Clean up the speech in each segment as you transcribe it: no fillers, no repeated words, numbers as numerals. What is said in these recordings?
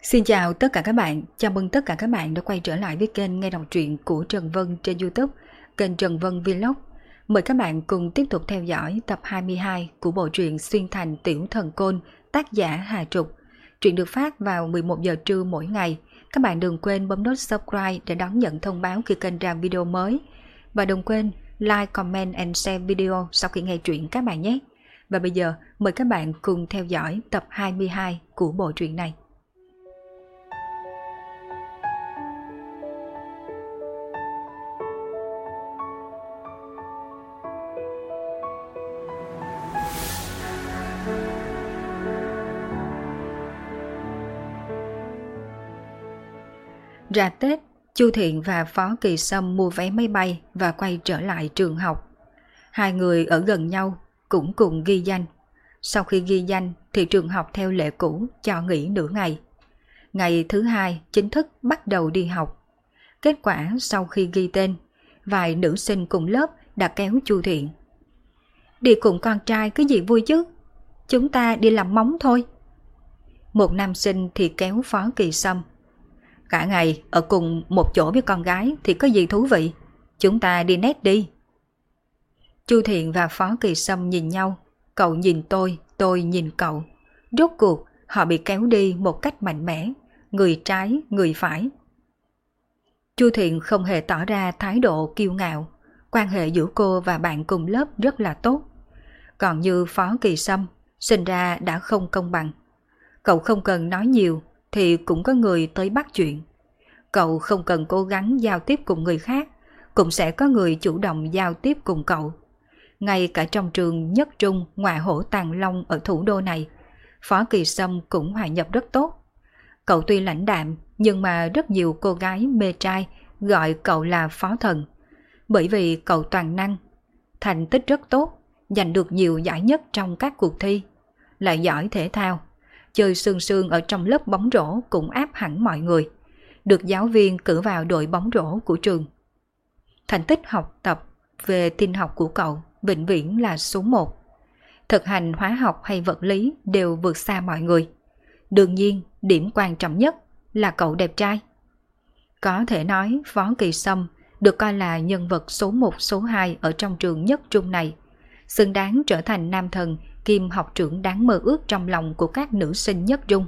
Xin chào tất cả các bạn, chào mừng tất cả các bạn đã quay trở lại với kênh nghe đọc truyện của Trần Vân trên YouTube, kênh Trần Vân Vlog. Mời các bạn cùng tiếp tục theo dõi tập 22 của bộ truyện Xuyên Thành Tiểu Thần Côn, tác giả Hà Trục. Truyện được phát vào 11 giờ trưa mỗi ngày. Các bạn đừng quên bấm nút subscribe để đón nhận thông báo khi kênh ra video mới. Và đừng quên like, comment and share video sau khi nghe truyện các bạn nhé. Và bây giờ mời các bạn cùng theo dõi tập 22 của bộ truyện này. Ra Tết, Chu Thiện và Phó Kỳ Sâm mua vé máy bay và quay trở lại trường học. Hai người ở gần nhau, cũng cùng ghi danh. Sau khi ghi danh thì trường học theo lệ cũ cho nghỉ nửa ngày. Ngày thứ hai chính thức bắt đầu đi học. Kết quả sau khi ghi tên, vài nữ sinh cùng lớp đã kéo Chu Thiện. Đi cùng con trai cái gì vui chứ? Chúng ta đi làm móng thôi. Một nam sinh thì kéo Phó Kỳ Sâm. Cả ngày ở cùng một chỗ với con gái thì có gì thú vị. Chúng ta đi nét đi. Chu Thiện và Phó Kỳ Sâm nhìn nhau. Cậu nhìn tôi nhìn cậu. Rốt cuộc họ bị kéo đi một cách mạnh mẽ. Người trái, người phải. Chu Thiện không hề tỏ ra thái độ kiêu ngạo. Quan hệ giữa cô và bạn cùng lớp rất là tốt. Còn như Phó Kỳ Sâm, sinh ra đã không công bằng. Cậu không cần nói nhiều thì cũng có người tới bắt chuyện. Cậu không cần cố gắng giao tiếp cùng người khác, cũng sẽ có người chủ động giao tiếp cùng cậu. Ngay cả trong trường nhất trung ngoại hổ Tàng Long ở thủ đô này, Phó Kỳ Sâm cũng hòa nhập rất tốt. Cậu tuy lãnh đạm nhưng mà rất nhiều cô gái mê trai gọi cậu là Phó Thần. Bởi vì cậu toàn năng, thành tích rất tốt, giành được nhiều giải nhất trong các cuộc thi, lại giỏi thể thao. Chơi sương sương ở trong lớp bóng rổ cũng áp hẳn mọi người. Được giáo viên cử vào đội bóng rổ của trường. Thành tích học tập về tin học của cậu vĩnh viễn là số 1. Thực hành hóa học hay vật lý đều vượt xa mọi người. Đương nhiên, điểm quan trọng nhất là cậu đẹp trai. Có thể nói Phó Kỳ Sâm được coi là nhân vật số 1 số 2 ở trong trường nhất trung này, xứng đáng trở thành nam thần kiêm học trưởng đáng mơ ước trong lòng của các nữ sinh nhất trung.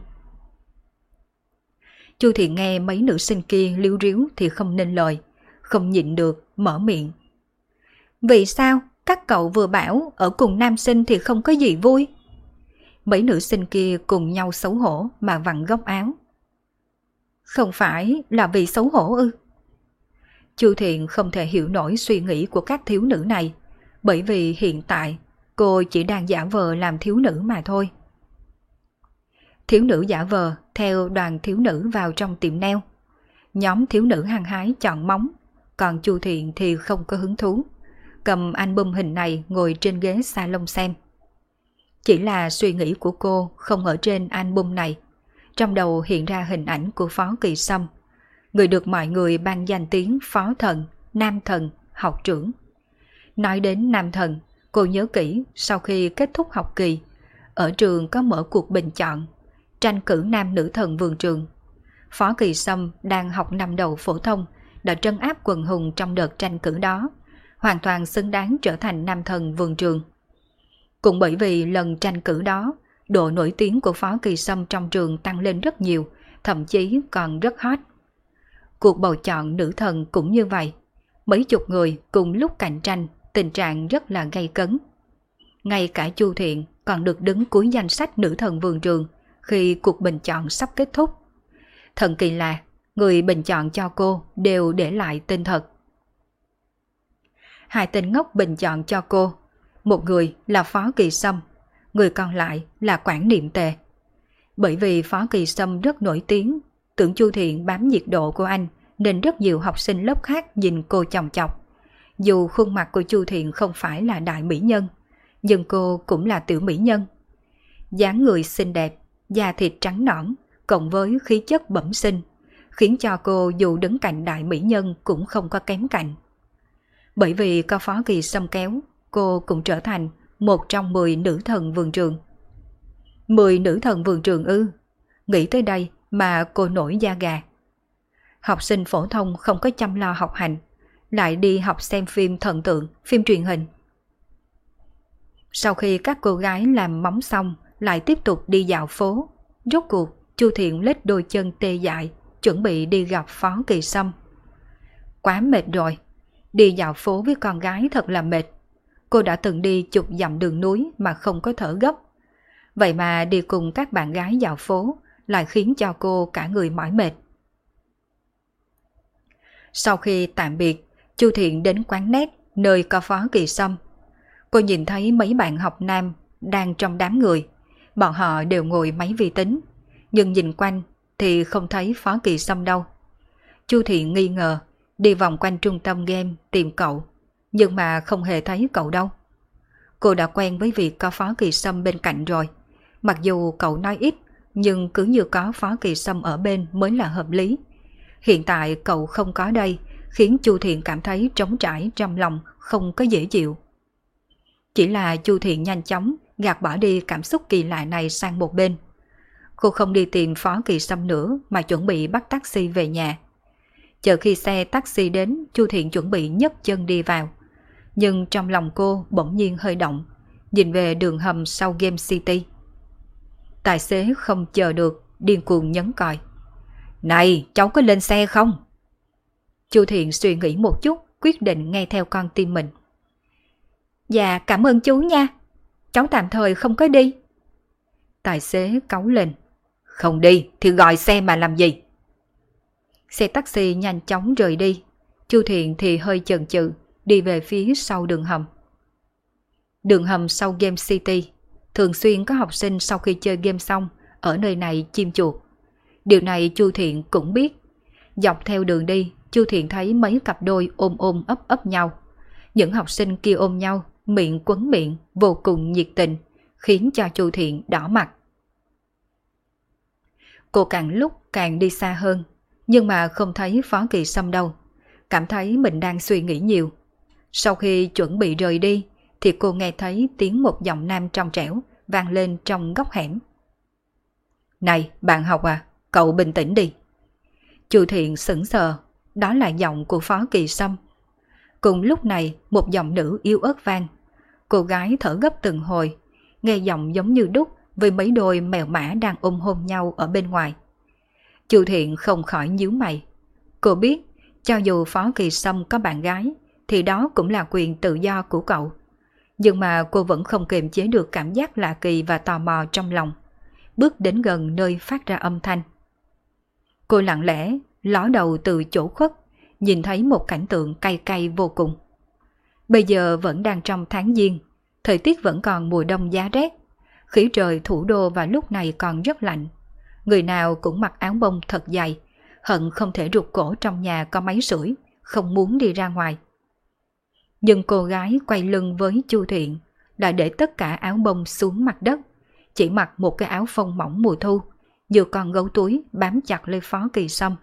Chu Thiện nghe mấy nữ sinh kia líu ríu thì không nên lời, không nhịn được, mở miệng. Vì sao các cậu vừa bảo ở cùng nam sinh thì không có gì vui? Mấy nữ sinh kia cùng nhau xấu hổ mà vặn góc áo. Không phải là vì xấu hổ ư? Chu Thiện không thể hiểu nổi suy nghĩ của các thiếu nữ này, bởi vì hiện tại cô chỉ đang giả vờ làm thiếu nữ mà thôi. Thiếu nữ giả vờ theo đoàn thiếu nữ vào trong tiệm nail. Nhóm thiếu nữ hăng hái chọn móng, còn Chu Thiện thì không có hứng thú. Cầm album hình này ngồi trên ghế salon xem. Chỉ là suy nghĩ của cô không ở trên album này. Trong đầu hiện ra hình ảnh của Phó Kỳ Sâm, người được mọi người ban danh tiếng Phó Thần, Nam Thần, học trưởng. Nói đến Nam Thần, cô nhớ kỹ sau khi kết thúc học kỳ, ở trường có mở cuộc bình chọn, tranh cử nam nữ thần vườn trường. Phó Kỳ Sâm đang học năm đầu phổ thông, đã trấn áp quần hùng trong đợt tranh cử đó, hoàn toàn xứng đáng trở thành nam thần vườn trường. Cũng bởi vì lần tranh cử đó, độ nổi tiếng của Phó Kỳ Sâm trong trường tăng lên rất nhiều, thậm chí còn rất hot. Cuộc bầu chọn nữ thần cũng như vậy, mấy chục người cùng lúc cạnh tranh, tình trạng rất là gay cấn. Ngay cả Chu Thiện còn được đứng cuối danh sách nữ thần vườn trường khi cuộc bình chọn sắp kết thúc. Thần kỳ là người bình chọn cho cô đều để lại tên thật. Hai tên ngốc bình chọn cho cô, một người là Phó Kỳ Sâm, người còn lại là Quản Niệm Tề. Bởi vì Phó Kỳ Sâm rất nổi tiếng, tưởng Chu Thiện bám nhiệt độ của anh nên rất nhiều học sinh lớp khác nhìn cô chòng chọc. Dù khuôn mặt của Chu Thiện không phải là đại mỹ nhân, nhưng cô cũng là tiểu mỹ nhân. Dáng người xinh đẹp, da thịt trắng nõn, cộng với khí chất bẩm sinh, khiến cho cô dù đứng cạnh đại mỹ nhân cũng không có kém cạnh. Bởi vì có Phó Kỳ Sâm kéo, cô cũng trở thành một trong 10 nữ thần vườn trường. 10 nữ thần vườn trường ư? Nghĩ tới đây mà cô nổi da gà. Học sinh phổ thông không có chăm lo học hành, lại đi học xem phim thần tượng, phim truyền hình. Sau khi các cô gái làm móng xong, lại tiếp tục đi dạo phố. Rốt cuộc, Chu Thiện lết đôi chân tê dại, chuẩn bị đi gặp Phó Kỳ Sâm. Quá mệt rồi, đi dạo phố với con gái thật là mệt. Cô đã từng đi chục dặm đường núi mà không có thở gấp. Vậy mà đi cùng các bạn gái dạo phố lại khiến cho cô cả người mỏi mệt. Sau khi tạm biệt, Chu Thiện đến quán net nơi có Phó Kỳ Sâm. Cô nhìn thấy mấy bạn học nam đang trong đám người. Bọn họ đều ngồi máy vi tính, nhưng nhìn quanh thì không thấy Phó Kỳ Sâm đâu. Chu Thiện nghi ngờ, đi vòng quanh trung tâm game tìm cậu, nhưng mà không hề thấy cậu đâu. Cô đã quen với việc có Phó Kỳ Sâm bên cạnh rồi. Mặc dù cậu nói ít, nhưng cứ như có Phó Kỳ Sâm ở bên mới là hợp lý. Hiện tại cậu không có đây, khiến Chu Thiện cảm thấy trống trải trong lòng, không có dễ chịu. Chỉ là Chu Thiện nhanh chóng gạt bỏ đi cảm xúc kỳ lạ này sang một bên. Cô không đi tìm Phó Kỳ Sâm nữa mà chuẩn bị bắt taxi về nhà. Chờ khi xe taxi đến, Chu Thiện chuẩn bị nhấc chân đi vào. Nhưng trong lòng cô bỗng nhiên hơi động, nhìn về đường hầm sau Game City. Tài xế không chờ được, điên cuồng nhấn còi. Này, cháu có lên xe không? Chu Thiện suy nghĩ một chút, quyết định nghe theo con tim mình. Dạ, cảm ơn chú nha. Cháu tạm thời không có đi. Tài xế cáu lên. Không đi thì gọi xe mà làm gì? Xe taxi nhanh chóng rời đi. Chu Thiện thì hơi chần chừ, đi về phía sau đường hầm. Đường hầm sau Game City, thường xuyên có học sinh sau khi chơi game xong ở nơi này chim chuột. Điều này Chu Thiện cũng biết. Dọc theo đường đi, Chu Thiện thấy mấy cặp đôi ôm ôm ấp ấp nhau. Những học sinh kia ôm nhau, miệng quấn miệng, vô cùng nhiệt tình, khiến cho Chu Thiện đỏ mặt. Cô càng lúc càng đi xa hơn, nhưng mà không thấy Phó Kỳ Sâm đâu. Cảm thấy mình đang suy nghĩ nhiều. Sau khi chuẩn bị rời đi, thì cô nghe thấy tiếng một giọng nam trong trẻo vang lên trong góc hẻm. Này, bạn học à, cậu bình tĩnh đi. Chu Thiện sững sờ, đó là giọng của Phó Kỳ Sâm. Cùng lúc này, một giọng nữ yếu ớt vang. Cô gái thở gấp từng hồi, nghe giọng giống như đúc với mấy đôi mèo mã đang ôm hôn nhau ở bên ngoài. Chu Thiện không khỏi nhíu mày. Cô biết, cho dù Phó Kỳ Sâm có bạn gái, thì đó cũng là quyền tự do của cậu. Nhưng mà cô vẫn không kiềm chế được cảm giác lạ kỳ và tò mò trong lòng. Bước đến gần nơi phát ra âm thanh. Cô lặng lẽ ló đầu từ chỗ khuất, nhìn thấy một cảnh tượng cay cay vô cùng. Bây giờ vẫn đang trong tháng Giêng, thời tiết vẫn còn mùa đông giá rét. Khí trời thủ đô vào lúc này còn rất lạnh. Người nào cũng mặc áo bông thật dày, hận không thể rụt cổ trong nhà có máy sưởi, không muốn đi ra ngoài. Nhưng cô gái quay lưng với Chu Thiện đã để tất cả áo bông xuống mặt đất, chỉ mặc một cái áo phông mỏng mùa thu, vừa còn gấu túi bám chặt lấy Phó Kỳ Sâm.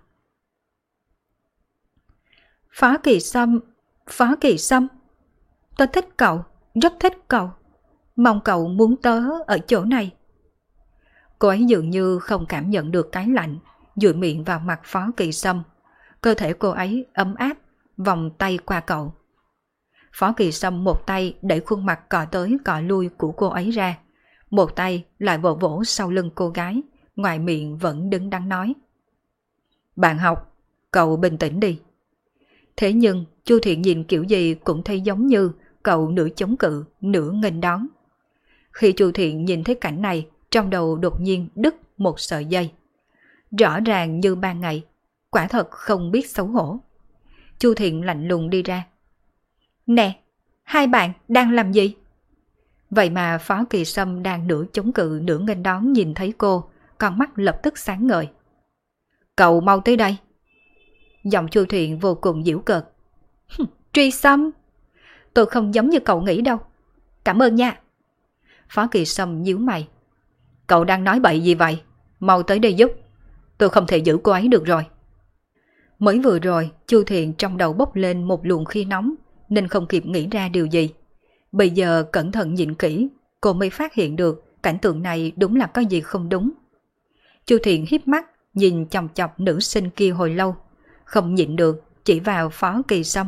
Phó Kỳ Sâm, Phó Kỳ Sâm, tớ thích cậu, rất thích cậu, mong cậu muốn tớ ở chỗ này. Cô ấy dường như không cảm nhận được cái lạnh, dụi miệng vào mặt Phó Kỳ Sâm. Cơ thể cô ấy ấm áp, vòng tay qua cậu. Phó Kỳ Sâm một tay đẩy khuôn mặt cọ tới cọ lui của cô ấy ra, một tay lại vỗ vỗ sau lưng cô gái, ngoài miệng vẫn đứng đắn nói. Bạn học, cậu bình tĩnh đi. Thế nhưng Chu Thiện nhìn kiểu gì cũng thấy giống như cậu nửa chống cự, nửa nghênh đón. Khi Chu Thiện nhìn thấy cảnh này, trong đầu đột nhiên đứt một sợi dây. Rõ ràng như ban ngày, quả thật không biết xấu hổ. Chu Thiện lạnh lùng đi ra. Nè, hai bạn đang làm gì? Vậy mà Phó Kỳ Sâm đang nửa chống cự nửa nghênh đón nhìn thấy cô, con mắt lập tức sáng ngời. Cậu mau tới đây. Giọng Chu Thiện vô cùng giễu cợt. Truy Sâm, tôi không giống như cậu nghĩ đâu. Cảm ơn nha. Phó Kỳ Sâm nhíu mày. Cậu đang nói bậy gì vậy? Mau tới đây giúp. Tôi không thể giữ cô ấy được rồi. Mới vừa rồi, Chu Thiện trong đầu bốc lên một luồng khí nóng, nên không kịp nghĩ ra điều gì. Bây giờ cẩn thận nhìn kỹ, cô mới phát hiện được cảnh tượng này đúng là có gì không đúng. Chu Thiện híp mắt, nhìn chòng chọc nữ sinh kia hồi lâu, không nhịn được chỉ vào Phó Kỳ Sâm.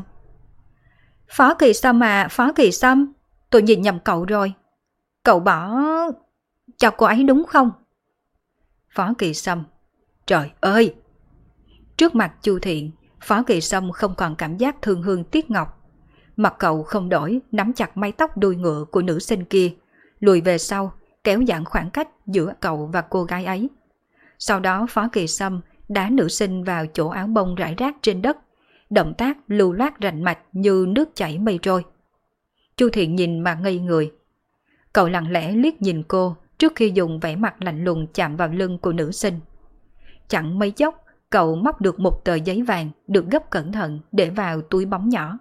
Phó Kỳ Sâm à, Phó Kỳ Sâm, tôi nhìn nhầm cậu rồi. Cậu bỏ cho cô ấy đúng không? Phó Kỳ Sâm, trời ơi! Trước mặt Chu Thiện, Phó Kỳ Sâm không còn cảm giác thương hương tiếc ngọc. Mặt cậu không đổi, nắm chặt mái tóc đuôi ngựa của nữ sinh kia, lùi về sau, kéo giãn khoảng cách giữa cậu và cô gái ấy. Sau đó Phó Kỳ Sâm đá nữ sinh vào chỗ áo bông rải rác trên đất, động tác lưu loát rành mạch như nước chảy mây trôi. Chu Thiện nhìn mà ngây người. Cậu lặng lẽ liếc nhìn cô trước khi dùng vẻ mặt lạnh lùng chạm vào lưng của nữ sinh. Chẳng mấy chốc, cậu móc được một tờ giấy vàng được gấp cẩn thận để vào túi bóng nhỏ.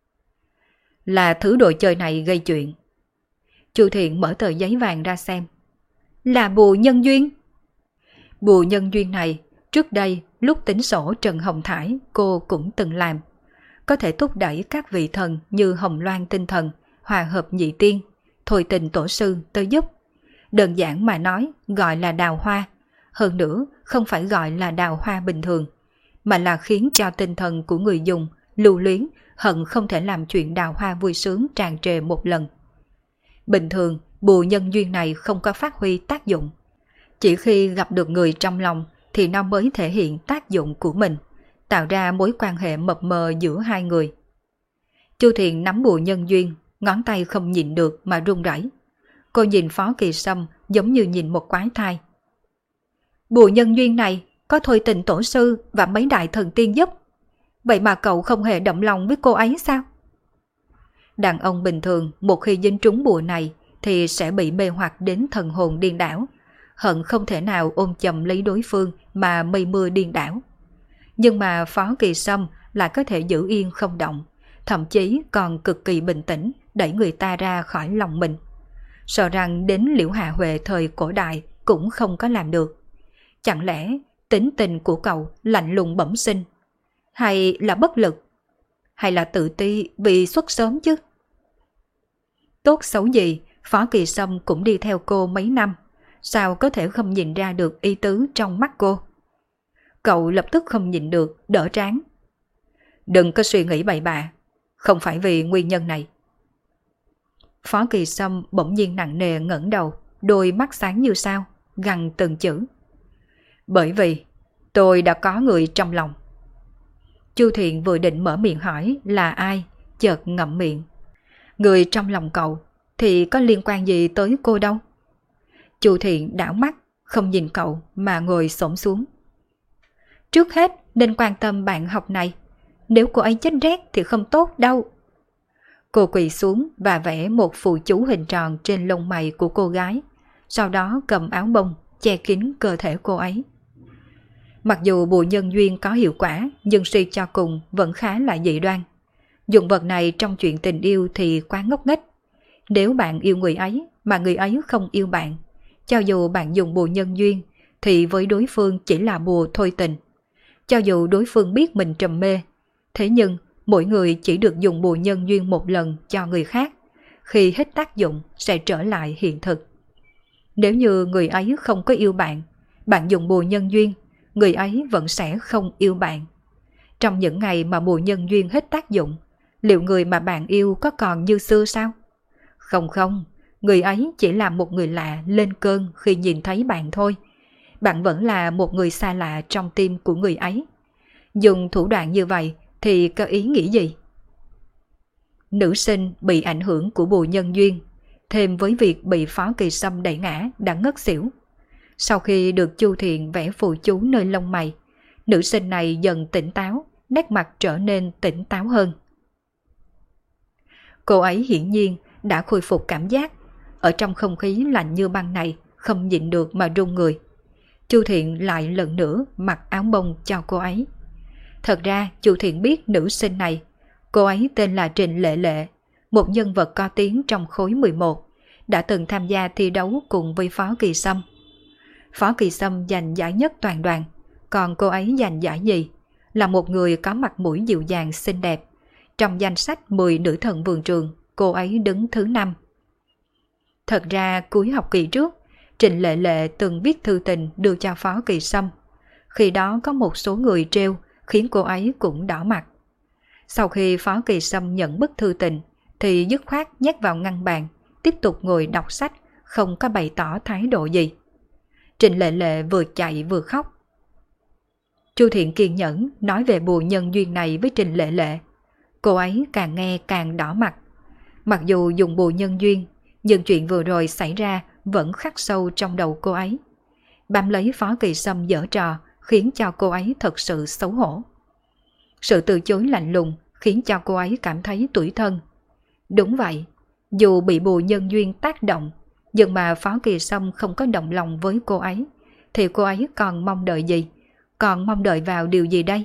Là thứ đồ chơi này gây chuyện. Chu Thiện mở tờ giấy vàng ra xem. Là bùa nhân duyên. Bùa nhân duyên này, trước đây lúc tính sổ Trần Hồng Thải cô cũng từng làm. Có thể thúc đẩy các vị thần như Hồng Loan tinh thần, Hòa hợp nhị tiên, Thôi tình tổ sư tới giúp. Đơn giản mà nói gọi là đào hoa. Hơn nữa không phải gọi là đào hoa bình thường, mà là khiến cho tinh thần của người dùng lưu luyến hận không thể làm chuyện đào hoa vui sướng tràn trề một lần. Bình thường bùa nhân duyên này không có phát huy tác dụng. Chỉ khi gặp được người trong lòng thì nó mới thể hiện tác dụng của mình, tạo ra mối quan hệ mập mờ giữa hai người. Chu Thiện nắm bùa nhân duyên, ngón tay không nhịn được mà run rẩy. Cô nhìn Phó Kỳ Sâm giống như nhìn một quái thai. Bùa nhân duyên này có Thôi tình tổ sư và mấy đại thần tiên giúp. Vậy mà cậu không hề động lòng với cô ấy sao? Đàn ông bình thường một khi dính trúng bùa này thì sẽ bị mê hoặc đến thần hồn điên đảo, hận không thể nào ôm chầm lấy đối phương mà mây mưa điên đảo. Nhưng mà Phó Kỳ Sâm lại có thể giữ yên không động, thậm chí còn cực kỳ bình tĩnh đẩy người ta ra khỏi lòng mình. Sợ rằng đến Liễu Hạ Huệ thời cổ đại cũng không có làm được. Chẳng lẽ tính tình của cậu lạnh lùng bẩm sinh? Hay là bất lực? Hay là tự ti vì xuất sớm chứ? Tốt xấu gì, Phó Kỳ Sâm cũng đi theo cô mấy năm, sao có thể không nhìn ra được ý tứ trong mắt cô? Cậu lập tức không nhịn được, đỡ trán. Đừng có suy nghĩ bậy bạ, không phải vì nguyên nhân này. Phó Kỳ Sâm bỗng nhiên nặng nề ngẩng đầu, đôi mắt sáng như sao, gằn từng chữ. Bởi vì tôi đã có người trong lòng. Chu Thiện vừa định mở miệng hỏi là ai, chợt ngậm miệng. Người trong lòng cậu thì có liên quan gì tới cô đâu? Chu Thiện đảo mắt, không nhìn cậu mà ngồi xổm xuống. Trước hết nên quan tâm bạn học này, nếu cô ấy chết rét thì không tốt đâu. Cô quỳ xuống và vẽ một phù chú hình tròn trên lông mày của cô gái, sau đó cầm áo bông che kín cơ thể cô ấy. Mặc dù bùa nhân duyên có hiệu quả, nhưng suy cho cùng vẫn khá là dị đoan. Dụng vật này trong chuyện tình yêu thì quá ngốc nghếch. Nếu bạn yêu người ấy mà người ấy không yêu bạn, cho dù bạn dùng bùa nhân duyên thì với đối phương chỉ là bùa thôi tình. Cho dù đối phương biết mình trầm mê, thế nhưng mỗi người chỉ được dùng bùa nhân duyên một lần cho người khác, khi hết tác dụng sẽ trở lại hiện thực. Nếu như người ấy không có yêu bạn, bạn dùng bùa nhân duyên, người ấy vẫn sẽ không yêu bạn. Trong những ngày mà bùa nhân duyên hết tác dụng, liệu người mà bạn yêu có còn như xưa sao? Không, người ấy chỉ là một người lạ lên cơn khi nhìn thấy bạn thôi. Bạn vẫn là một người xa lạ trong tim của người ấy. Dùng thủ đoạn như vậy thì có ý nghĩa gì? Nữ sinh bị ảnh hưởng của bùa nhân duyên, thêm với việc bị Phó Kỳ Sâm đẩy ngã đã ngất xỉu. Sau khi được Chu Thiện vẽ phù chú nơi lông mày, nữ sinh này dần tỉnh táo, nét mặt trở nên tỉnh táo hơn. Cô ấy hiển nhiên đã khôi phục cảm giác, ở trong không khí lạnh như băng này không nhịn được mà run người. Chu Thiện lại lần nữa mặc áo bông cho cô ấy. Thật ra Chu Thiện biết nữ sinh này, cô ấy tên là Trịnh Lệ Lệ, một nhân vật có tiếng trong khối 11, đã từng tham gia thi đấu cùng với Phó Kỳ Sâm. Phó Kỳ Sâm giành giải nhất toàn đoàn, còn cô ấy giành giải nhì, là một người có mặt mũi dịu dàng xinh đẹp. Trong danh sách 10 nữ thần vườn trường, cô ấy đứng thứ 5. Thật ra cuối học kỳ trước, Trịnh Lệ Lệ từng viết thư tình đưa cho Phó Kỳ Sâm. Khi đó có một số người trêu khiến cô ấy cũng đỏ mặt. Sau khi Phó Kỳ Sâm nhận bức thư tình thì dứt khoát nhét vào ngăn bàn, tiếp tục ngồi đọc sách, không có bày tỏ thái độ gì. Trịnh Lệ Lệ vừa chạy vừa khóc. Chu Thiện kiên nhẫn nói về bùa nhân duyên này với Trịnh Lệ Lệ. Cô ấy càng nghe càng đỏ mặt. Mặc dù dùng bùa nhân duyên, nhưng chuyện vừa rồi xảy ra vẫn khắc sâu trong đầu cô ấy. Bám lấy Phó Kỳ Sâm giở trò khiến cho cô ấy thật sự xấu hổ. Sự từ chối lạnh lùng khiến cho cô ấy cảm thấy tủi thân. Đúng vậy, dù bị bùa nhân duyên tác động, nhưng mà Phó Kỳ Sâm không có động lòng với cô ấy, thì cô ấy còn mong đợi gì? Còn mong đợi vào điều gì đây?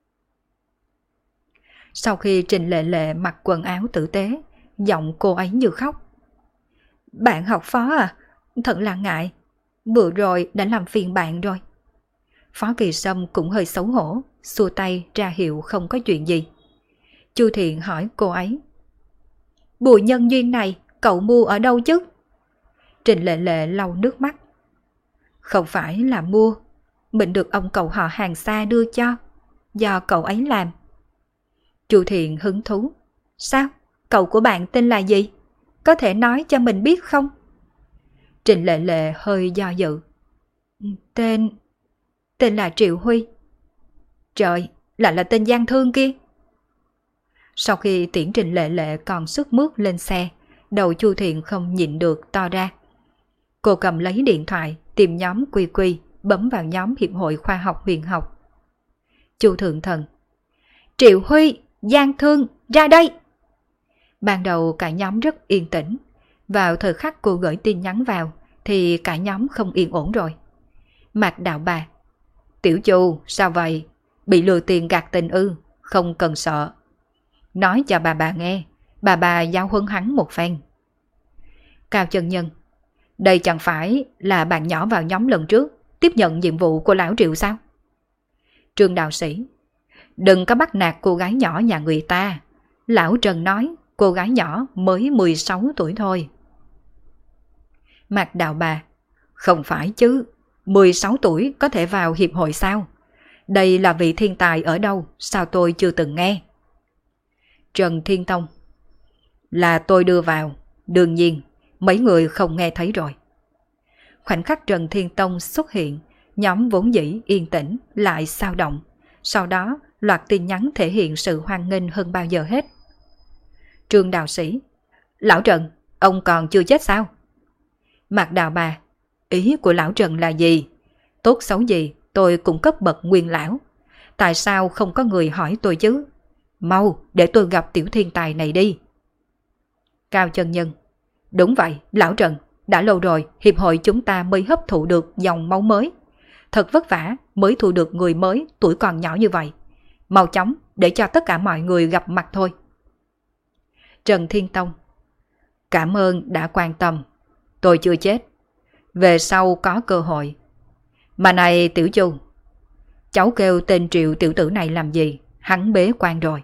Sau khi Trịnh Lệ Lệ mặc quần áo tử tế, giọng cô ấy như khóc. Bạn học Phó à, thật là ngại, vừa rồi đã làm phiền bạn rồi. Phó Kỳ Sâm cũng hơi xấu hổ, xua tay ra hiệu không có chuyện gì. Chu Thiện hỏi cô ấy. Bùa nhân duyên này cậu mua ở đâu chứ? Trịnh Lệ Lệ lau nước mắt. Không phải là mua, mình được ông cậu họ hàng xa đưa cho, do cậu ấy làm. Chu Thiện hứng thú. Sao? Cậu của bạn tên là gì? Có thể nói cho mình biết không? Trịnh Lệ Lệ hơi do dự. Tên là Triệu Huy. Trời, lại là tên gian thương kia. Sau khi tiễn Trịnh Lệ Lệ còn sức mướt lên xe, đầu Chu Thiện không nhịn được to ra. Cô cầm lấy điện thoại, tìm nhóm Quy Quy, bấm vào nhóm Hiệp hội Khoa học Huyền học. Chu Thượng Thần. Triệu Huy, gian thương, ra đây! Ban đầu cả nhóm rất yên tĩnh. Vào thời khắc cô gửi tin nhắn vào, thì cả nhóm không yên ổn rồi. Mạc Đạo Bà. Tiểu Chu, sao vậy? Bị lừa tiền gạt tình ư? Không cần sợ. Nói cho bà nghe, bà giáo huấn hắn một phen. Cao Chân Nhân. Đây chẳng phải là bạn nhỏ vào nhóm lần trước tiếp nhận nhiệm vụ của lão Triệu sao? Trương Đạo Sĩ. Đừng có bắt nạt cô gái nhỏ nhà người ta. Lão Trần nói cô gái nhỏ mới 16 tuổi thôi. Mạc Đạo Bà. Không phải chứ, 16 tuổi có thể vào hiệp hội sao? Đây là vị thiên tài ở đâu, sao tôi chưa từng nghe? Trần Thiên Tông. Là tôi đưa vào, đương nhiên mấy người không nghe thấy rồi. Khoảnh khắc Trần Thiên Tông xuất hiện, nhóm vốn dĩ yên tĩnh lại xao động. Sau đó loạt tin nhắn thể hiện sự hoan nghênh hơn bao giờ hết. Trương Đạo Sĩ. Lão Trần, ông còn chưa chết sao? Mạc Đạo Bà. Ý của lão Trần là gì? Tốt xấu gì tôi cũng cấp bậc nguyên lão. Tại sao không có người hỏi tôi chứ? Mau để tôi gặp tiểu thiên tài này đi. Cao Chân Nhân. Đúng vậy, lão Trần, đã lâu rồi hiệp hội chúng ta mới hấp thụ được dòng máu mới. Thật vất vả mới thu được người mới tuổi còn nhỏ như vậy. Mau chóng để cho tất cả mọi người gặp mặt thôi. Trần Thiên Tông. Cảm ơn đã quan tâm. Tôi chưa chết. Về sau có cơ hội. Mà này Tiểu Chu, cháu kêu tên Triệu tiểu tử này làm gì? Hắn bế quan rồi.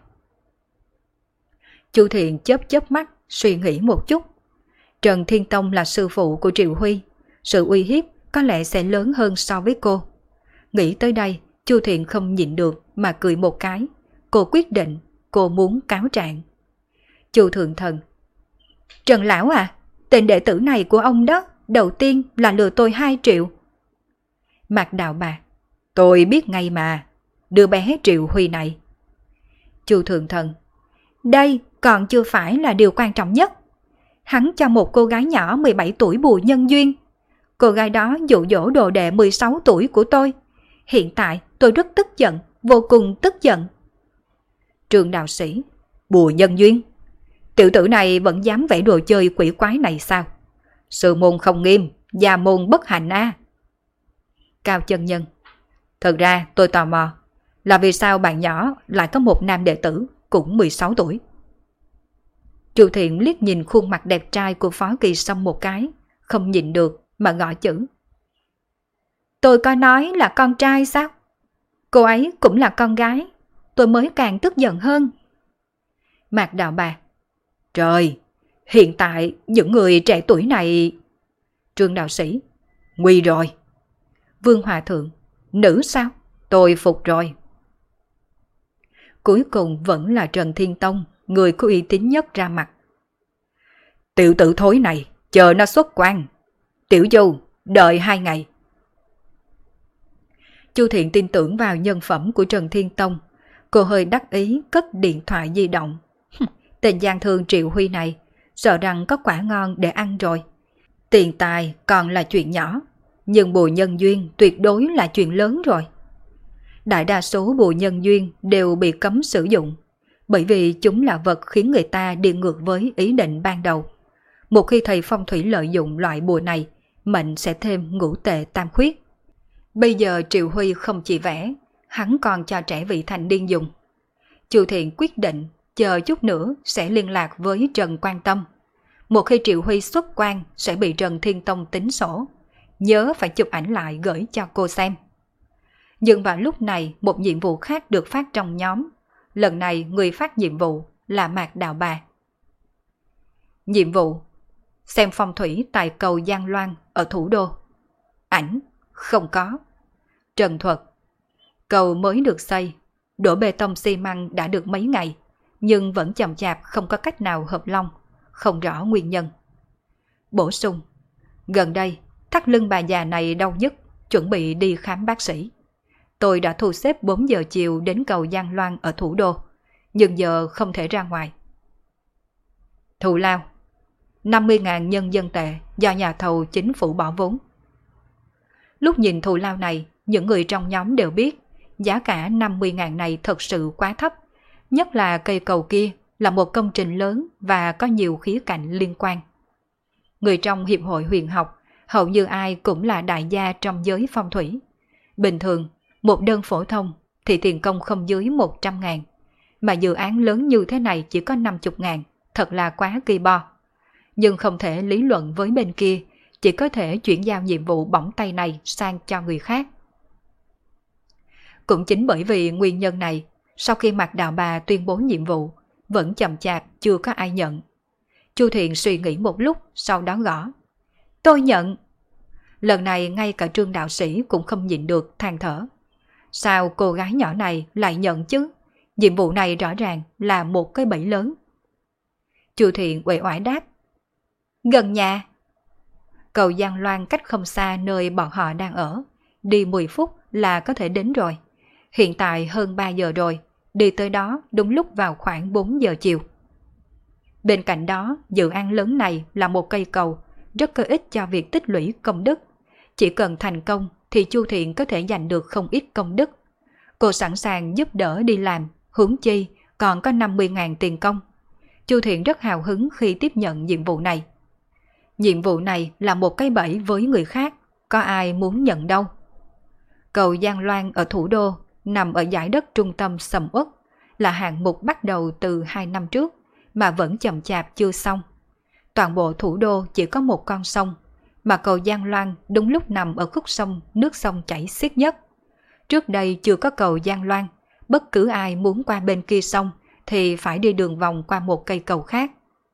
Chu Thiện chớp mắt suy nghĩ một chút. Trần Thiên Tông là sư phụ của Triệu Huy, sự uy hiếp có lẽ sẽ lớn hơn so với cô. Nghĩ tới đây, Chu Thiện không nhịn được mà cười một cái. Cô quyết định, cô muốn cáo trạng. Chu Thượng Thần. Trần Lão à, tên đệ tử này của ông đó, đầu tiên là lừa tôi 2 triệu. Mạc Đạo Bà. Tôi biết ngay mà, đứa bé Triệu Huy này. Chu Thượng Thần. Đây còn chưa phải là điều quan trọng nhất. Hắn cho một cô gái nhỏ 17 tuổi bùa nhân duyên. Cô gái đó dụ dỗ đồ đệ 16 tuổi của tôi. Hiện tại tôi rất tức giận, vô cùng tức giận. Trương Đạo Sĩ. Bùa nhân duyên? Tiểu tử này vẫn dám vẽ đồ chơi quỷ quái này sao? Sư môn không nghiêm, gia môn bất hạnh a. Cao Chân Nhân. Thật ra tôi tò mò là vì sao bạn nhỏ lại có một nam đệ tử cũng 16 tuổi. Chu Thiện liếc nhìn khuôn mặt đẹp trai của Phó Kỳ Sâm một cái, không nhịn được mà gõ chữ. Tôi có nói là con trai sao? Cô ấy cũng là con gái, tôi mới càng tức giận hơn. Mạc Đạo Bà. Trời, hiện tại những người trẻ tuổi này... Trương Đạo Sĩ. Nguy rồi. Vương Hòa Thượng. Nữ sao? Tôi phục rồi. Cuối cùng vẫn là Trần Thiên Tông, người có uy tín nhất ra mặt. Tiểu tử thối này, chờ nó xuất quan. Tiểu Du, đợi 2 ngày. Chu Thiện tin tưởng vào nhân phẩm của Trần Thiên Tông. Cô hơi đắc ý cất điện thoại di động. Tên gian thương Triệu Huy này, sợ rằng có quả ngon để ăn rồi. Tiền tài còn là chuyện nhỏ, nhưng bùa nhân duyên tuyệt đối là chuyện lớn rồi. Đại đa số bùa nhân duyên đều bị cấm sử dụng, bởi vì chúng là vật khiến người ta đi ngược với ý định ban đầu. Một khi thầy phong thủy lợi dụng loại bùa này, mệnh sẽ thêm ngũ tệ tam khuyết. Bây giờ Triệu Huy không chỉ vẽ, hắn còn cho trẻ vị thành niên dùng. Chu Thiện quyết định chờ chút nữa sẽ liên lạc với Trần Quan Tâm. Một khi Triệu Huy xuất quan sẽ bị Trần Thiên Tông tính sổ. Nhớ phải chụp ảnh lại gửi cho cô xem. Nhưng vào lúc này một nhiệm vụ khác được phát trong nhóm. Lần này người phát nhiệm vụ là Mạc Đào Bà. Nhiệm vụ: xem phong thủy tại cầu Giang Loan ở thủ đô. Ảnh: không có. Trần thuật: cầu mới được xây, đổ bê tông xi măng đã được mấy ngày, nhưng vẫn chậm chạp không có cách nào hợp long, không rõ nguyên nhân. Bổ sung: gần đây thắt lưng bà già này đau nhức, chuẩn bị đi khám bác sĩ. Tôi đã thu xếp 4 giờ chiều đến cầu Giang Loan ở thủ đô, nhưng giờ không thể ra ngoài. Thù lao: 50.000 nhân dân tệ do nhà thầu chính phủ bỏ vốn. Lúc nhìn thù lao này, những người trong nhóm đều biết giá cả 50.000 này thật sự quá thấp, nhất là cây cầu kia là một công trình lớn và có nhiều khía cạnh liên quan. Người trong Hiệp hội Huyền học hầu như ai cũng là đại gia trong giới phong thủy. Bình thường, một đơn phổ thông thì tiền công không dưới 100.000, mà dự án lớn như thế này chỉ có 50.000, thật là quá kỳ bo. Nhưng không thể lý luận với bên kia, chỉ có thể chuyển giao nhiệm vụ bỏng tay này sang cho người khác. Cũng chính bởi vì nguyên nhân này, sau khi Mạc Đào Bà tuyên bố nhiệm vụ, vẫn chậm chạp chưa có ai nhận. Chu Thiện suy nghĩ một lúc, sau đó gõ: tôi nhận. Lần này ngay cả Trương đạo sĩ cũng không nhịn được than thở. Sao cô gái nhỏ này lại nhận chứ? Nhiệm vụ này rõ ràng là một cái bẫy lớn. Chu Thiện uể oải đáp: gần nhà. Cầu Giang Loan cách không xa nơi bọn họ đang ở, đi 10 phút là có thể đến rồi. Hiện tại hơn 3 giờ rồi, đi tới đó đúng lúc vào khoảng 4 giờ chiều. Bên cạnh đó, dự án lớn này là một cây cầu, rất có ích cho việc tích lũy công đức. Chỉ cần thành công thì Chu Thiện có thể giành được không ít công đức. Cô sẵn sàng giúp đỡ đi làm, huống chi còn có 50.000 tiền công. Chu Thiện rất hào hứng khi tiếp nhận nhiệm vụ này. Nhiệm vụ này là một cái bẫy với người khác, có ai muốn nhận đâu. Cầu Giang Loan ở thủ đô nằm ở dải đất trung tâm sầm uất, là hạng mục bắt đầu từ 2 năm trước mà vẫn chậm chạp chưa xong. Toàn bộ thủ đô chỉ có một con sông, mà cầu Giang Loan đúng lúc nằm ở khúc sông nước sông chảy xiết nhất. Trước đây chưa có cầu Giang Loan, bất cứ ai muốn qua bên kia sông thì phải đi đường vòng qua một cây cầu khác.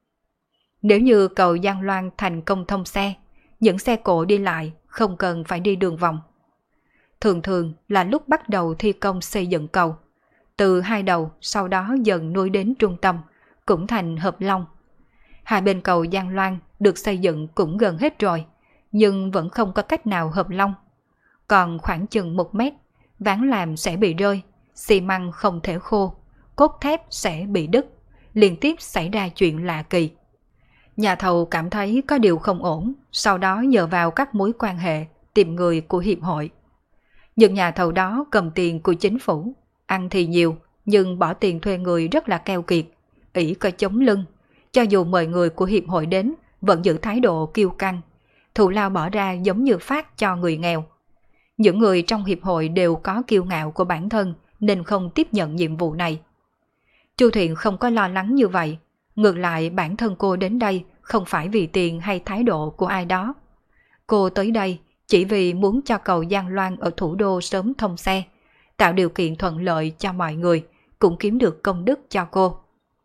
Nếu như cầu Giang Loan thành công thông xe, những xe cộ đi lại không cần phải đi đường vòng. Thường thường là lúc bắt đầu thi công xây dựng cầu, từ hai đầu sau đó dần nối đến trung tâm, cũng thành hợp long. Hai bên cầu Giang Loan được xây dựng cũng gần hết rồi, nhưng vẫn không có cách nào hợp long. Còn khoảng chừng 1 mét, ván làm sẽ bị rơi, xi măng không thể khô, cốt thép sẽ bị đứt, liên tiếp xảy ra chuyện lạ kỳ. Nhà thầu cảm thấy có điều không ổn, sau đó nhờ vào các mối quan hệ tìm người của hiệp hội. Nhưng nhà thầu đó cầm tiền của chính phủ, ăn thì nhiều, nhưng bỏ tiền thuê người rất là keo kiệt, ỷ có chống lưng. Cho dù mời người của hiệp hội đến, vẫn giữ thái độ kiêu căng, thù lao bỏ ra giống như phát cho người nghèo. Những người trong hiệp hội đều có kiêu ngạo của bản thân nên không tiếp nhận nhiệm vụ này. Chu Thiện không có lo lắng như vậy, ngược lại bản thân cô đến đây không phải vì tiền hay thái độ của ai đó. Cô tới đây chỉ vì muốn cho cầu Giang Loan ở thủ đô sớm thông xe, tạo điều kiện thuận lợi cho mọi người, cũng kiếm được công đức cho cô.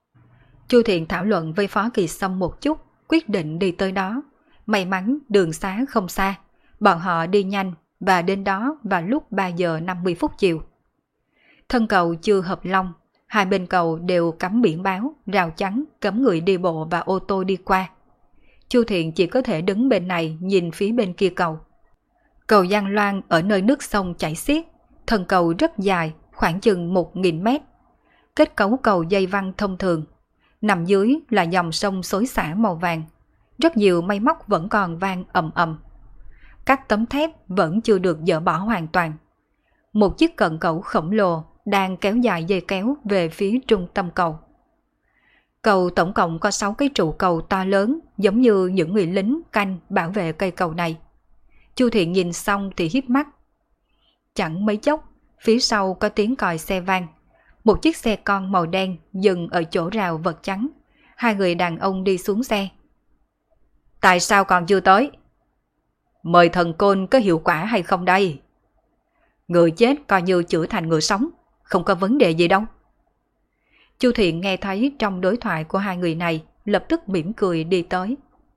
Chu Thiện thảo luận với Phó Kỳ Sâm một chút, quyết định đi tới đó. May mắn đường xá không xa, bọn họ đi nhanh, và đến đó vào lúc 3 giờ 50 phút chiều. Thân cầu chưa hợp long, hai bên cầu đều cắm biển báo, rào chắn, cấm người đi bộ và ô tô đi qua. Chu Thiện chỉ có thể đứng bên này nhìn phía bên kia cầu. Cầu Giang Loan ở nơi nước sông chảy xiết, thân cầu rất dài, khoảng chừng 1.000 mét. Kết cấu cầu dây văng thông thường. Nằm dưới là dòng sông xối xả màu vàng. Rất nhiều máy móc vẫn còn vang ầm ầm. Các tấm thép vẫn chưa được dỡ bỏ hoàn toàn. Một chiếc cận cẩu khổng lồ đang kéo dài dây kéo về phía trung tâm cầu. Cầu tổng cộng có 6 cái trụ cầu to lớn, giống như những người lính canh bảo vệ cây cầu này. Chu Thiện nhìn xong thì híp mắt. Chẳng mấy chốc, phía sau có tiếng còi xe vang. Một chiếc xe con màu đen dừng ở chỗ rào vật trắng. Hai người đàn ông đi xuống xe. Tại sao còn chưa tới? Mời thần côn có hiệu quả hay không đây? Người chết coi như chữa thành người sống, không có vấn đề gì đâu. Chu Thiện nghe thấy trong đối thoại của hai người này, lập tức mỉm cười đi tới.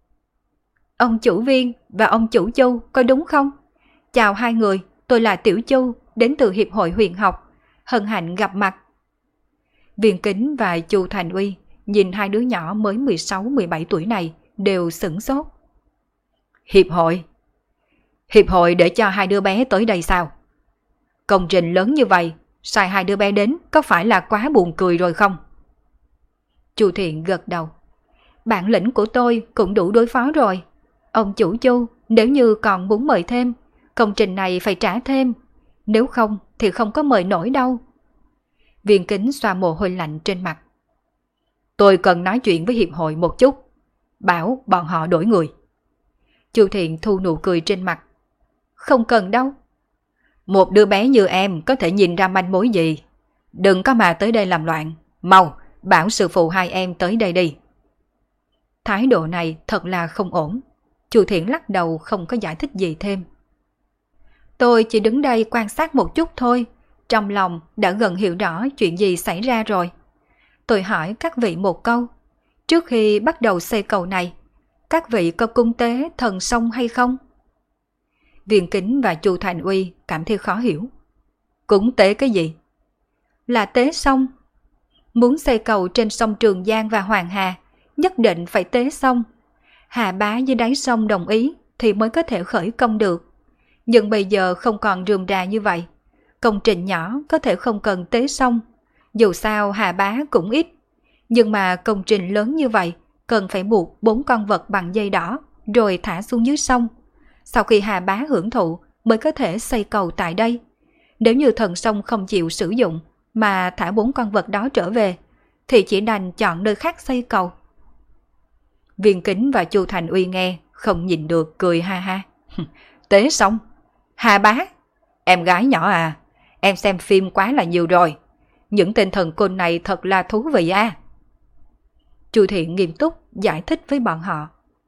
Ông chủ Viên và ông chủ Chu có đúng không? Chào hai người, tôi là Tiểu Chu, đến từ Hiệp hội Huyền học, hân hạnh gặp mặt. Viên Kính và Chu Thành Uy nhìn hai đứa nhỏ mới 16-17 tuổi này đều sửng sốt. Hiệp hội? Hiệp hội để cho hai đứa bé tới đây sao? Công trình lớn như vậy, sai hai đứa bé đến có phải là quá buồn cười rồi không? Chu Thiện gật đầu. Bản lĩnh của tôi cũng đủ đối phó rồi. Ông chủ Chu, nếu như còn muốn mời thêm, công trình này phải trả thêm. Nếu không thì không có mời nổi đâu. Viên Kính xoa mồ hôi lạnh trên mặt. Tôi cần nói chuyện với hiệp hội một chút. Bảo bọn họ đổi người. Chu Thiện thu nụ cười trên mặt. Không cần đâu. Một đứa bé như em có thể nhìn ra manh mối gì. Đừng có mà tới đây làm loạn. Mau, bảo sư phụ hai em tới đây đi. Thái độ này thật là không ổn. Chu Thiện lắc đầu không có giải thích gì thêm. Tôi chỉ đứng đây quan sát một chút thôi. Trong lòng đã gần hiểu rõ chuyện gì xảy ra rồi. Tôi hỏi các vị một câu. Trước khi bắt đầu xây cầu này, các vị có cúng tế thần sông hay không? Viên Kính và Chu Thành Uy cảm thấy khó hiểu. Cúng tế cái gì? Là tế sông. Muốn xây cầu trên sông Trường Giang và Hoàng Hà, nhất định phải tế sông. Hà Bá dưới đáy sông đồng ý thì mới có thể khởi công được. Nhưng bây giờ không còn rườm rà như vậy. Công trình nhỏ có thể không cần tế sông. Dù sao Hà Bá cũng ít. Nhưng mà công trình lớn như vậy cần phải buộc 4 con vật bằng dây đỏ rồi thả xuống dưới sông. Sau khi Hà Bá hưởng thụ mới có thể xây cầu tại đây. Nếu như thần sông không chịu sử dụng mà thả 4 con vật đó trở về thì chỉ đành chọn nơi khác xây cầu. Viên Kính và Chu Thành Uy nghe không nhìn được cười ha ha. Tế sông? Hà Bá? Em gái nhỏ à, em xem phim quá là nhiều rồi. Những tên thần côn này thật là thú vị à. Chu Thiện nghiêm túc giải thích với bọn họ.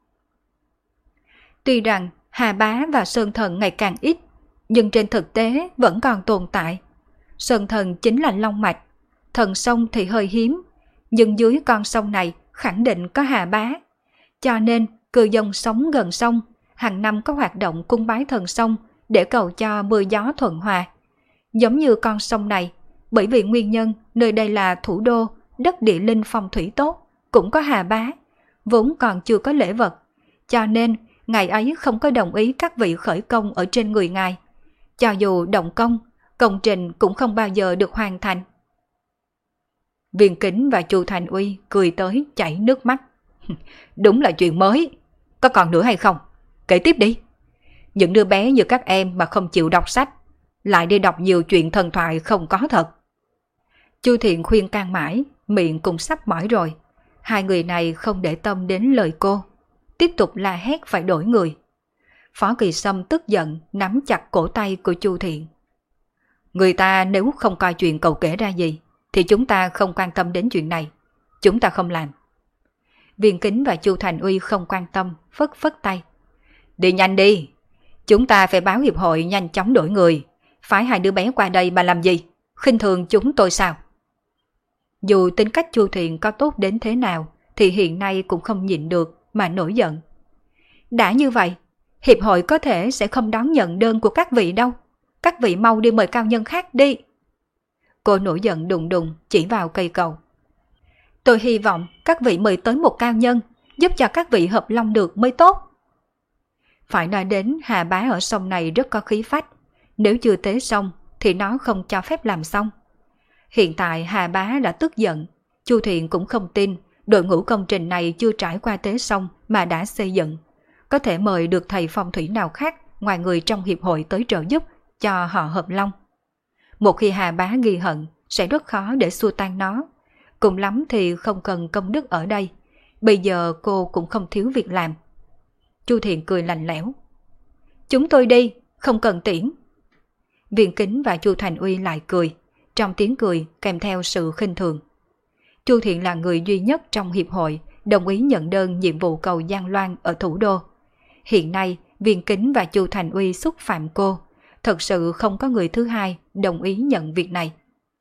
Tuy rằng Hà Bá và Sơn Thần ngày càng ít, nhưng trên thực tế vẫn còn tồn tại. Sơn Thần chính là long mạch, thần sông thì hơi hiếm, nhưng dưới con sông này khẳng định có Hà Bá. Cho nên cư dân sống gần sông, hàng năm có hoạt động cung bái thần sông để cầu cho mưa gió thuận hòa. Giống như con sông này, bởi vì nguyên nhân nơi đây là thủ đô, đất địa linh phong thủy tốt, cũng có Hà Bá, vốn còn chưa có lễ vật, cho nên ngài ấy không có đồng ý các vị khởi công ở trên người ngài. Cho dù động công, công trình cũng không bao giờ được hoàn thành. Viên Kính và Chu Thành Uy cười tới chảy nước mắt. Đúng là chuyện mới. Có còn nữa hay không? Kể tiếp đi. Những đứa bé như các em mà không chịu đọc sách, lại đi đọc nhiều chuyện thần thoại không có thật. Chu Thiện khuyên can mãi, miệng cũng sắp mỏi rồi. Hai người này không để tâm đến lời cô, tiếp tục la hét phải đổi người. Phó Kỳ Sâm tức giận nắm chặt cổ tay của Chu Thiện. Người ta nếu không coi chuyện cậu kể ra gì thì chúng ta không quan tâm đến chuyện này. Chúng ta không làm. Viên Kính và Chu Thành Uy không quan tâm, phất phất tay. Đi nhanh đi. Chúng ta phải báo hiệp hội nhanh chóng đổi người. Phái hai đứa bé qua đây bà làm gì? Khinh thường chúng tôi sao? Dù tính cách Chu Thiện có tốt đến thế nào thì hiện nay cũng không nhịn được mà nổi giận. Đã như vậy, Hiệp hội có thể sẽ không đón nhận đơn của các vị đâu. Các vị mau đi mời cao nhân khác đi. Cô nổi giận đùng đùng chỉ vào cây cầu. Tôi hy vọng các vị mời tới một cao nhân, giúp cho các vị hợp long được mới tốt. Phải nói đến Hà Bá ở sông này rất có khí phách. Nếu chưa tế xong thì nó không cho phép làm xong. Hiện tại Hà Bá đã tức giận. Chu Thiện cũng không tin đội ngũ công trình này chưa trải qua tế xong mà đã xây dựng. Có thể mời được thầy phong thủy nào khác ngoài người trong hiệp hội tới trợ giúp cho họ hợp long. Một khi Hà Bá ghi hận sẽ rất khó để xua tan nó. Cùng lắm thì không cần công đức ở đây. Bây giờ cô cũng không thiếu việc làm. Chu Thiện cười lạnh lẽo. Chúng tôi đi, không cần tiễn. Viên Kính và Chu Thành Uy lại cười. Trong tiếng cười kèm theo sự khinh thường. Chu Thiện là người duy nhất trong hiệp hội đồng ý nhận đơn nhiệm vụ cầu Giang Loan ở thủ đô. Hiện nay Viên Kính và Chu Thành Uy xúc phạm cô. Thật sự không có người thứ hai đồng ý nhận việc này.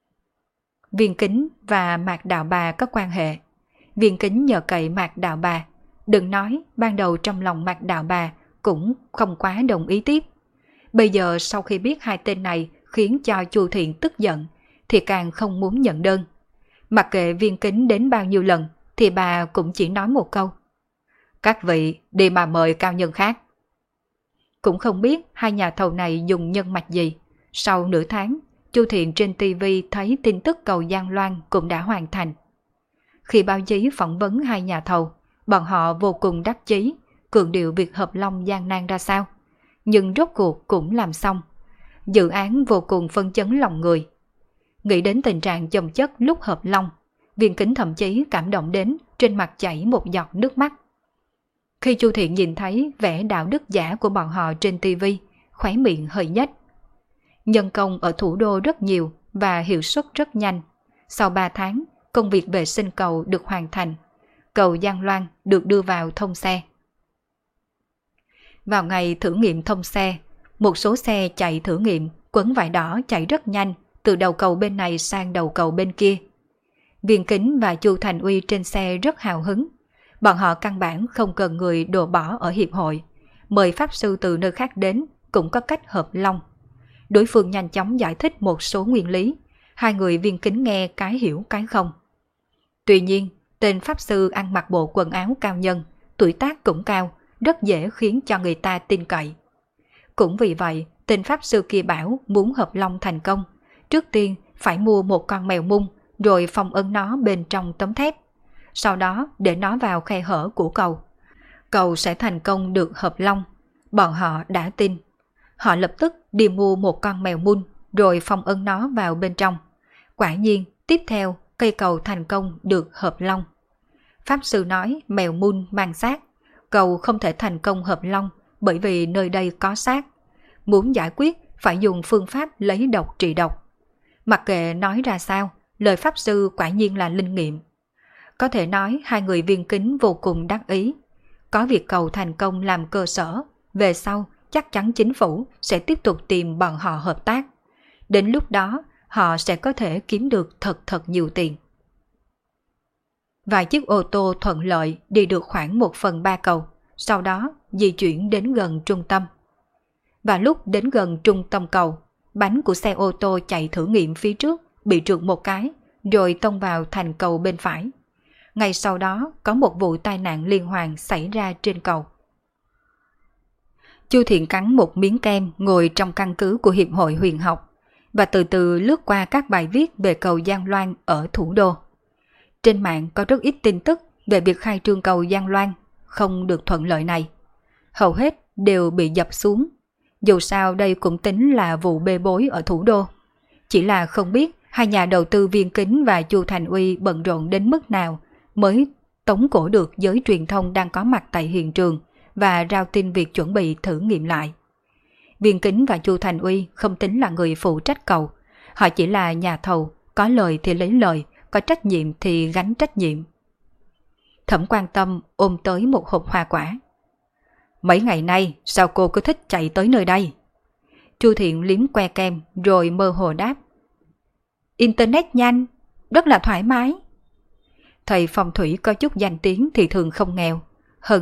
Viên Kính và Mạc Đạo Bà có quan hệ. Viên Kính nhờ cậy Mạc Đạo Bà. Đừng nói ban đầu trong lòng Mạc Đạo Bà cũng không quá đồng ý tiếp. Bây giờ sau khi biết hai tên này khiến cho Chu Thiện tức giận thì càng không muốn nhận đơn. Mặc kệ Viên Kính đến bao nhiêu lần thì bà cũng chỉ nói một câu. Các vị đi mà mời cao nhân khác. Cũng không biết hai nhà thầu này dùng nhân mạch gì. Sau nửa tháng, Chu Thiện trên TV thấy tin tức cầu Giang Loan cũng đã hoàn thành. Khi báo chí phỏng vấn hai nhà thầu, bọn họ vô cùng đắc chí, cường điệu việc hợp long gian nan ra sao. Nhưng rốt cuộc cũng làm xong. Dự án vô cùng phân chấn lòng người. Nghĩ đến tình trạng chồng chất lúc hợp long, Viên Kính thậm chí cảm động đến trên mặt chảy một giọt nước mắt. Khi Chu Thiện nhìn thấy vẻ đạo đức giả của bọn họ trên TV, khóe miệng hơi nhếch. Nhân công ở thủ đô rất nhiều và hiệu suất rất nhanh. Sau 3 tháng, công việc vệ sinh cầu được hoàn thành. Cầu Giang Loan được đưa vào thông xe. Vào ngày thử nghiệm thông xe, một số xe chạy thử nghiệm quấn vải đỏ chạy rất nhanh từ đầu cầu bên này sang đầu cầu bên kia. Viên Kính và Chu Thành Uy trên xe rất hào hứng. Bọn họ căn bản không cần người đổ bỏ ở hiệp hội. Mời pháp sư từ nơi khác đến cũng có cách hợp long. Đối phương nhanh chóng giải thích một số nguyên lý. Hai người Viên Kính nghe cái hiểu cái không. Tuy nhiên, tên pháp sư ăn mặc bộ quần áo cao nhân, tuổi tác cũng cao, rất dễ khiến cho người ta tin cậy. Cũng vì vậy, tên pháp sư kia bảo muốn hợp long thành công, trước tiên phải mua một con mèo mung rồi phong ấn nó bên trong tấm thép. Sau đó để nó vào khe hở của cầu. Cầu sẽ thành công được hợp long. Bọn họ đã tin. Họ lập tức đi mua một con mèo mun rồi phong ấn nó vào bên trong. Quả nhiên, tiếp theo cây cầu thành công được hợp long. Pháp sư nói mèo mun mang xác. Cầu không thể thành công hợp long bởi vì nơi đây có xác. Muốn giải quyết phải dùng phương pháp lấy độc trị độc. Mặc kệ nói ra sao, lời pháp sư quả nhiên là linh nghiệm. Có thể nói hai người Viên Kính vô cùng đắc ý. Có việc cầu thành công làm cơ sở, về sau chắc chắn chính phủ sẽ tiếp tục tìm bọn họ hợp tác. Đến lúc đó họ sẽ có thể kiếm được thật nhiều tiền. Vài chiếc ô tô thuận lợi đi được khoảng 1/3 cầu, sau đó di chuyển đến gần trung tâm. Và lúc đến gần trung tâm cầu, bánh của xe ô tô chạy thử nghiệm phía trước bị trượt một cái, rồi tông vào thành cầu bên phải. Ngay sau đó có một vụ tai nạn liên hoàn xảy ra trên cầu. Chu Thiện cắn một miếng kem ngồi trong căn cứ của Hiệp hội Huyền học và từ từ lướt qua các bài viết về cầu Giang Loan ở thủ đô. Trên mạng có rất ít tin tức về việc khai trương cầu Giang Loan không được thuận lợi này. Hầu hết đều bị dập xuống. Dù sao đây cũng tính là vụ bê bối ở thủ đô. Chỉ là không biết hai nhà đầu tư Viên Kính và Chu Thành Uy bận rộn đến mức nào mới tống cổ được giới truyền thông đang có mặt tại hiện trường và rao tin việc chuẩn bị thử nghiệm lại. Viên Kính và Chu Thành Uy không tính là người phụ trách cầu. Họ chỉ là nhà thầu, có lời thì lấy lời, có trách nhiệm thì gánh trách nhiệm. Thẩm Quan Tâm ôm tới một hộp hoa quả. Mấy ngày nay sao cô cứ thích chạy tới nơi đây? Chu Thiện liếm que kem rồi mơ hồ đáp. Internet nhanh, rất là thoải mái. Thầy phong thủy có chút danh tiếng thì thường không nghèo. Hơn hết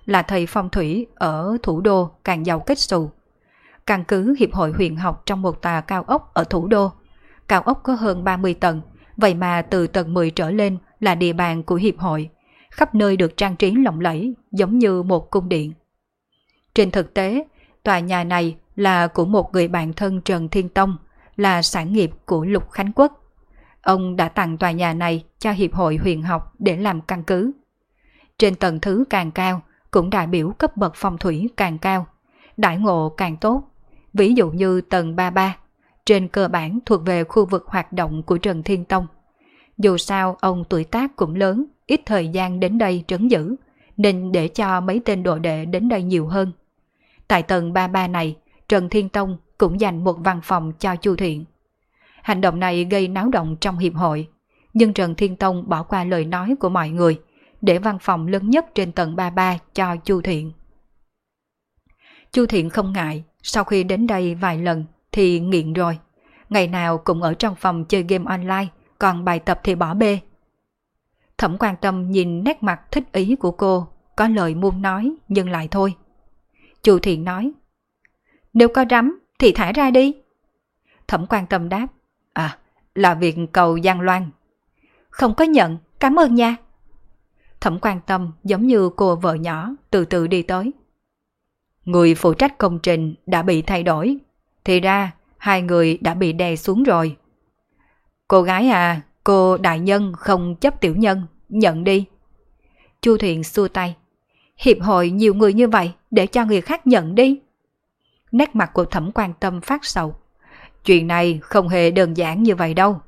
là thầy phong thủy ở thủ đô càng giàu kết xù. Căn cứ Hiệp hội Huyền học trong một tòa cao ốc ở thủ đô. Cao ốc có hơn 30 tầng, vậy mà từ tầng 10 trở lên là địa bàn của Hiệp hội. Khắp nơi được trang trí lộng lẫy giống như một cung điện. Trên thực tế, tòa nhà này là của một người bạn thân Trần Thiên Tông, là sản nghiệp của Lục Khánh Quốc. Ông đã tặng tòa nhà này cho Hiệp hội Huyền học để làm căn cứ. Trên tầng thứ càng cao cũng đại biểu cấp bậc phong thủy càng cao, đãi ngộ càng tốt. Ví dụ như tầng 33, trên cơ bản thuộc về khu vực hoạt động của Trần Thiên Tông. Dù sao ông tuổi tác cũng lớn, ít thời gian đến đây trấn giữ, nên để cho mấy tên đồ đệ đến đây nhiều hơn. Tại tầng 33 này, Trần Thiên Tông cũng dành một văn phòng cho Chu Thiện. Hành động này gây náo động trong hiệp hội, nhưng Trần Thiên Tông bỏ qua lời nói của mọi người, để văn phòng lớn nhất trên tầng 33 cho Chu Thiện. Chu Thiện không ngại, sau khi đến đây vài lần thì nghiện rồi. Ngày nào cũng ở trong phòng chơi game online, còn bài tập thì bỏ bê. Thẩm Quan Tâm nhìn nét mặt thích ý của cô, có lời muốn nói nhưng lại thôi. Chu Thiện nói, nếu có rắm thì thả ra đi. Thẩm Quan Tâm đáp, là việc cầu Giang Loan. Không có nhận, cảm ơn nha. Thẩm Quan Tâm giống như cô vợ nhỏ từ từ đi tới. Người phụ trách công trình đã bị thay đổi, thì ra hai người đã bị đè xuống rồi. Cô gái à, cô đại nhân không chấp tiểu nhân, nhận đi. Chu Thiện xua tay. Hiệp hội nhiều người như vậy, để cho người khác nhận đi. Nét mặt của Thẩm Quan Tâm phát sầu. Chuyện này không hề đơn giản như vậy đâu.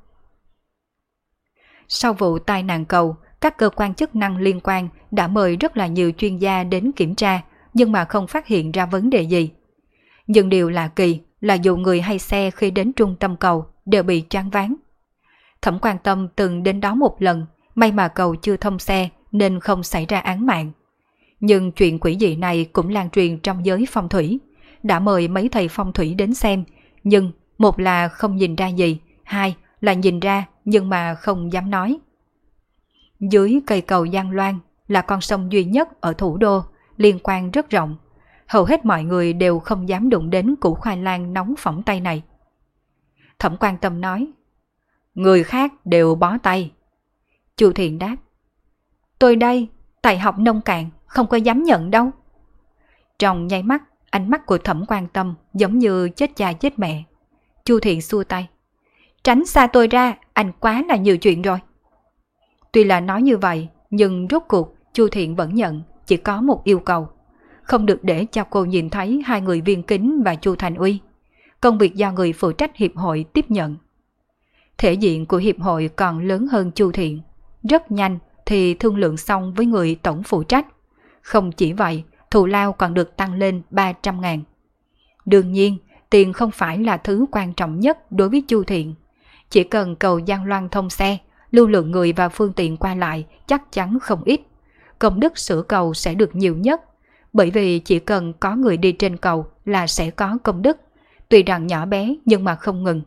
Sau vụ tai nạn cầu, các cơ quan chức năng liên quan đã mời rất là nhiều chuyên gia đến kiểm tra, nhưng mà không phát hiện ra vấn đề gì. Nhưng điều lạ kỳ là dù người hay xe khi đến trung tâm cầu đều bị choáng váng. Thẩm Quan Tâm từng đến đó một lần, may mà cầu chưa thông xe nên không xảy ra án mạng. Nhưng chuyện quỷ dị này cũng lan truyền trong giới phong thủy. Đã mời mấy thầy phong thủy đến xem, nhưng một là không nhìn ra gì, hai là nhìn ra nhưng mà không dám nói. Dưới cây cầu Giang Loan là con sông duy nhất ở thủ đô, liên quan rất rộng. Hầu hết mọi người đều không dám đụng đến củ khoai lang nóng phỏng tay này. Thẩm Quan Tâm nói, người khác đều bó tay. Chu Thiện đáp, tôi đây, tại học nông cạn, không có dám nhận đâu. Trong nháy mắt, ánh mắt của Thẩm Quan Tâm giống như chết cha chết mẹ. Chu Thiện xua tay, tránh xa tôi ra, anh quá là nhiều chuyện rồi. Tuy là nói như vậy, nhưng rốt cuộc Chu Thiện vẫn nhận, chỉ có một yêu cầu. Không được để cho cô nhìn thấy hai người Viên Kính và Chu Thành Uy. Công việc do người phụ trách hiệp hội tiếp nhận. Thể diện của hiệp hội còn lớn hơn Chu Thiện. Rất nhanh thì thương lượng xong với người tổng phụ trách. Không chỉ vậy, thù lao còn được tăng lên 300.000. Đương nhiên, tiền không phải là thứ quan trọng nhất đối với Chu Thiện. Chỉ cần cầu Giang Loan thông xe, lưu lượng người và phương tiện qua lại chắc chắn không ít. Công đức sửa cầu sẽ được nhiều nhất, bởi vì chỉ cần có người đi trên cầu là sẽ có công đức, tuy rằng nhỏ bé nhưng mà không ngừng.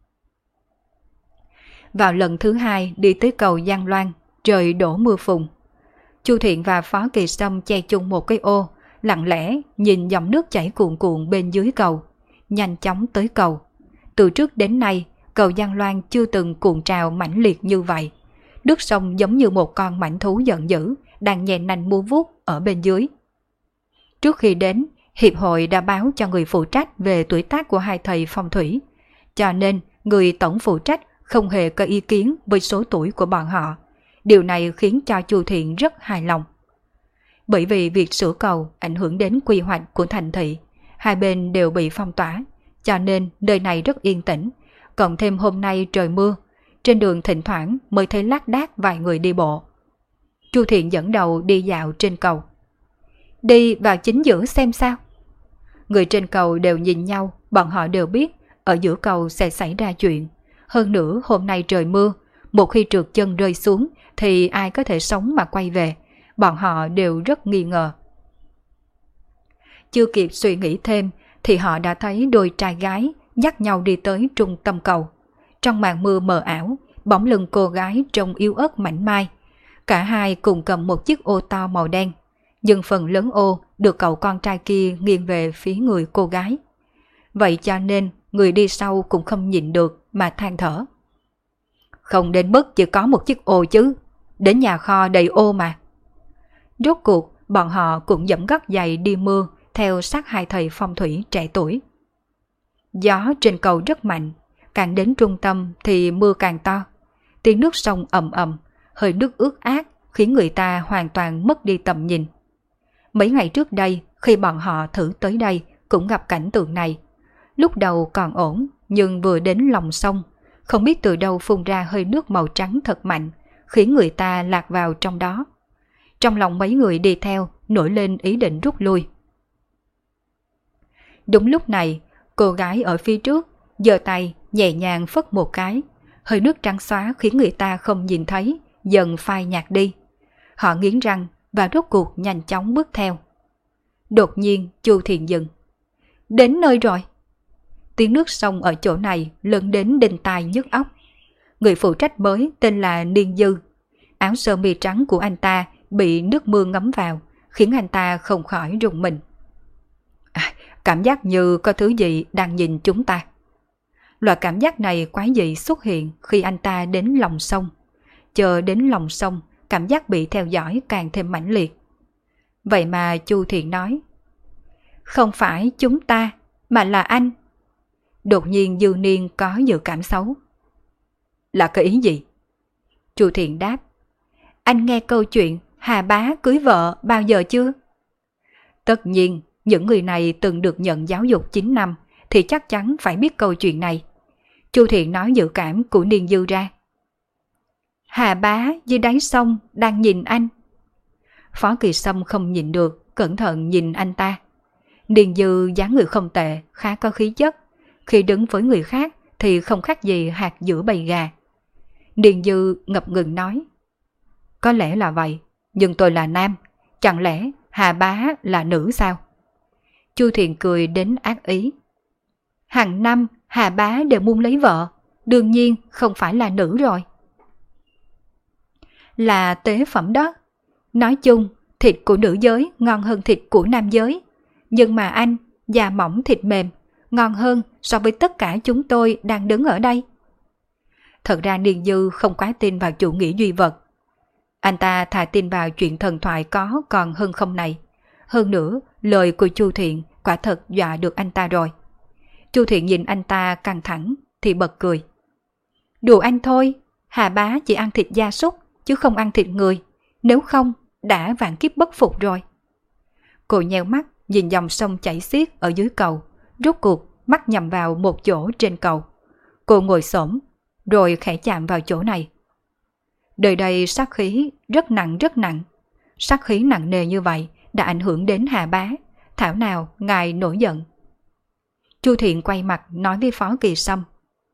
Vào lần thứ hai đi tới cầu Giang Loan, trời đổ mưa phùn. Chu Thiện và Phó Kỳ Sâm che chung một cái ô, lặng lẽ nhìn dòng nước chảy cuồn cuộn bên dưới cầu, nhanh chóng tới cầu. Từ trước đến nay, cầu Giang Loan chưa từng cuộn trào mãnh liệt như vậy. Nước sông giống như một con mãnh thú giận dữ, đang nhè nanh múa vuốt ở bên dưới. Trước khi đến, hiệp hội đã báo cho người phụ trách về tuổi tác của hai thầy phong thủy, cho nên người tổng phụ trách không hề có ý kiến với số tuổi của bọn họ. Điều này khiến cho Chu Thiện rất hài lòng. Bởi vì việc sửa cầu ảnh hưởng đến quy hoạch của thành thị, hai bên đều bị phong tỏa, cho nên nơi này rất yên tĩnh. Cộng thêm hôm nay trời mưa, trên đường thỉnh thoảng mới thấy lác đác vài người đi bộ. Chu Thiện dẫn đầu đi dạo trên cầu. Đi vào chính giữa xem sao. Người trên cầu đều nhìn nhau, bọn họ đều biết ở giữa cầu sẽ xảy ra chuyện. Hơn nữa hôm nay trời mưa, một khi trượt chân rơi xuống thì ai có thể sống mà quay về. Bọn họ đều rất nghi ngờ. Chưa kịp suy nghĩ thêm thì họ đã thấy đôi trai gái dắt nhau đi tới trung tâm cầu. Trong màn mưa mờ ảo, bóng lưng cô gái trông yếu ớt mảnh mai. Cả hai cùng cầm một chiếc ô to màu đen. nhưng phần lớn ô được cậu con trai kia nghiêng về phía người cô gái. Vậy cho nên người đi sau cũng không nhịn được mà than thở. Không đến mức chỉ có một chiếc ô chứ, đến nhà kho đầy ô mà. Rốt cuộc bọn họ cũng dẫm gót giày đi mưa theo sát hai thầy phong thủy trẻ tuổi. Gió trên cầu rất mạnh, càng đến trung tâm thì mưa càng to. Tiếng nước sông ầm ầm, hơi nước ướt át khiến người ta hoàn toàn mất đi tầm nhìn. Mấy ngày trước đây khi bọn họ thử tới đây cũng gặp cảnh tượng này. Lúc đầu còn ổn, nhưng vừa đến lòng sông, không biết từ đâu phun ra hơi nước màu trắng thật mạnh, khiến người ta lạc vào trong đó. Trong lòng mấy người đi theo nổi lên ý định rút lui. Đúng lúc này, cô gái ở phía trước giơ tay nhẹ nhàng phất một cái, hơi nước trắng xóa khiến người ta không nhìn thấy, dần phai nhạt đi. Họ nghiến răng và rốt cuộc nhanh chóng bước theo. Đột nhiên Chu Thiện dừng. Đến nơi rồi. Tiếng nước sông ở chỗ này lớn đến đinh tai nhức óc. Người phụ trách mới tên là Niên Dư. Áo sơ mi trắng của anh ta bị nước mưa ngấm vào, khiến anh ta không khỏi rùng mình. Cảm giác như có thứ gì đang nhìn chúng ta. Loại cảm giác này quái dị xuất hiện khi anh ta đến lòng sông. Chờ đến lòng sông, cảm giác bị theo dõi càng thêm mãnh liệt. Vậy mà Chu Thiện nói, không phải chúng ta, mà là anh. Đột nhiên Dư Niên có dự cảm xấu. Là cái ý gì? Chu Thiện đáp, anh nghe câu chuyện Hà Bá cưới vợ bao giờ chưa? Tất nhiên, những người này từng được nhận giáo dục 9 năm thì chắc chắn phải biết câu chuyện này. Chu Thiện nói dự cảm của Niên Dư ra. Hà Bá dưới đáy sông đang nhìn anh. Phó Kỳ Sâm không nhìn được, cẩn thận nhìn anh ta. Niên Dư dáng người không tệ, khá có khí chất. Khi đứng với người khác thì không khác gì hạt giữa bầy gà. Niên Dư ngập ngừng nói, có lẽ là vậy, nhưng tôi là nam, chẳng lẽ Hà Bá là nữ sao? Chu Thiện cười đến ác ý. Hàng năm Hà Bá đều muốn lấy vợ, đương nhiên không phải là nữ rồi. Là tế phẩm đó. Nói chung, thịt của nữ giới ngon hơn thịt của nam giới. Nhưng mà anh, da mỏng thịt mềm, ngon hơn so với tất cả chúng tôi đang đứng ở đây. Thật ra Niên Dư không quá tin vào chủ nghĩa duy vật. Anh ta thà tin vào chuyện thần thoại có còn hơn không này. Hơn nữa, lời của Chu Thiện quả thật dọa được anh ta rồi. Chu Thiện nhìn anh ta căng thẳng thì bật cười. Đùa anh thôi, Hà Bá chỉ ăn thịt gia súc chứ không ăn thịt người, nếu không đã vạn kiếp bất phục rồi. Cô nheo mắt nhìn dòng sông chảy xiết ở dưới cầu, rốt cuộc mắt nhằm vào một chỗ trên cầu. Cô ngồi xổm rồi khẽ chạm vào chỗ này. Đời đây sát khí rất nặng rất nặng. Sát khí nặng nề như vậy đã ảnh hưởng đến Hà Bá, thảo nào ngài nổi giận. Chu Thiện quay mặt nói với Phó Kỳ Sâm,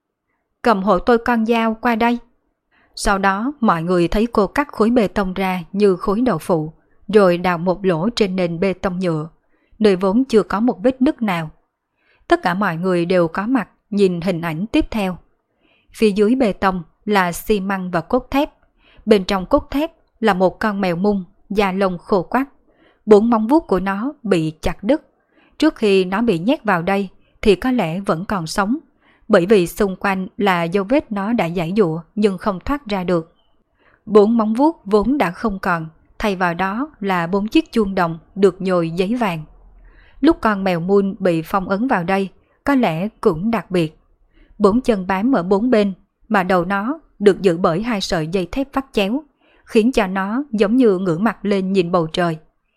cầm hộ tôi con dao qua đây. Sau đó mọi người thấy cô cắt khối bê tông ra như khối đậu phụ, rồi đào một lỗ trên nền bê tông nhựa, nơi vốn chưa có một vết nứt nào. Tất cả mọi người đều có mặt nhìn hình ảnh tiếp theo. Phía dưới bê tông là xi măng và cốt thép. Bên trong cốt thép là một con mèo mung, da lông khô quắt. 4 móng vuốt của nó bị chặt đứt. Trước khi nó bị nhét vào đây thì có lẽ vẫn còn sống, bởi vì xung quanh là dấu vết nó đã giãy giụa nhưng không thoát ra được. 4 móng vuốt vốn đã không còn, thay vào đó là 4 chiếc chuông đồng được nhồi giấy vàng. Lúc con mèo mun bị phong ấn vào đây, có lẽ cũng đặc biệt. 4 chân bám ở 4 bên, mà đầu nó được giữ bởi 2 sợi dây thép vắt chéo, khiến cho nó giống như ngửa mặt lên nhìn bầu trời.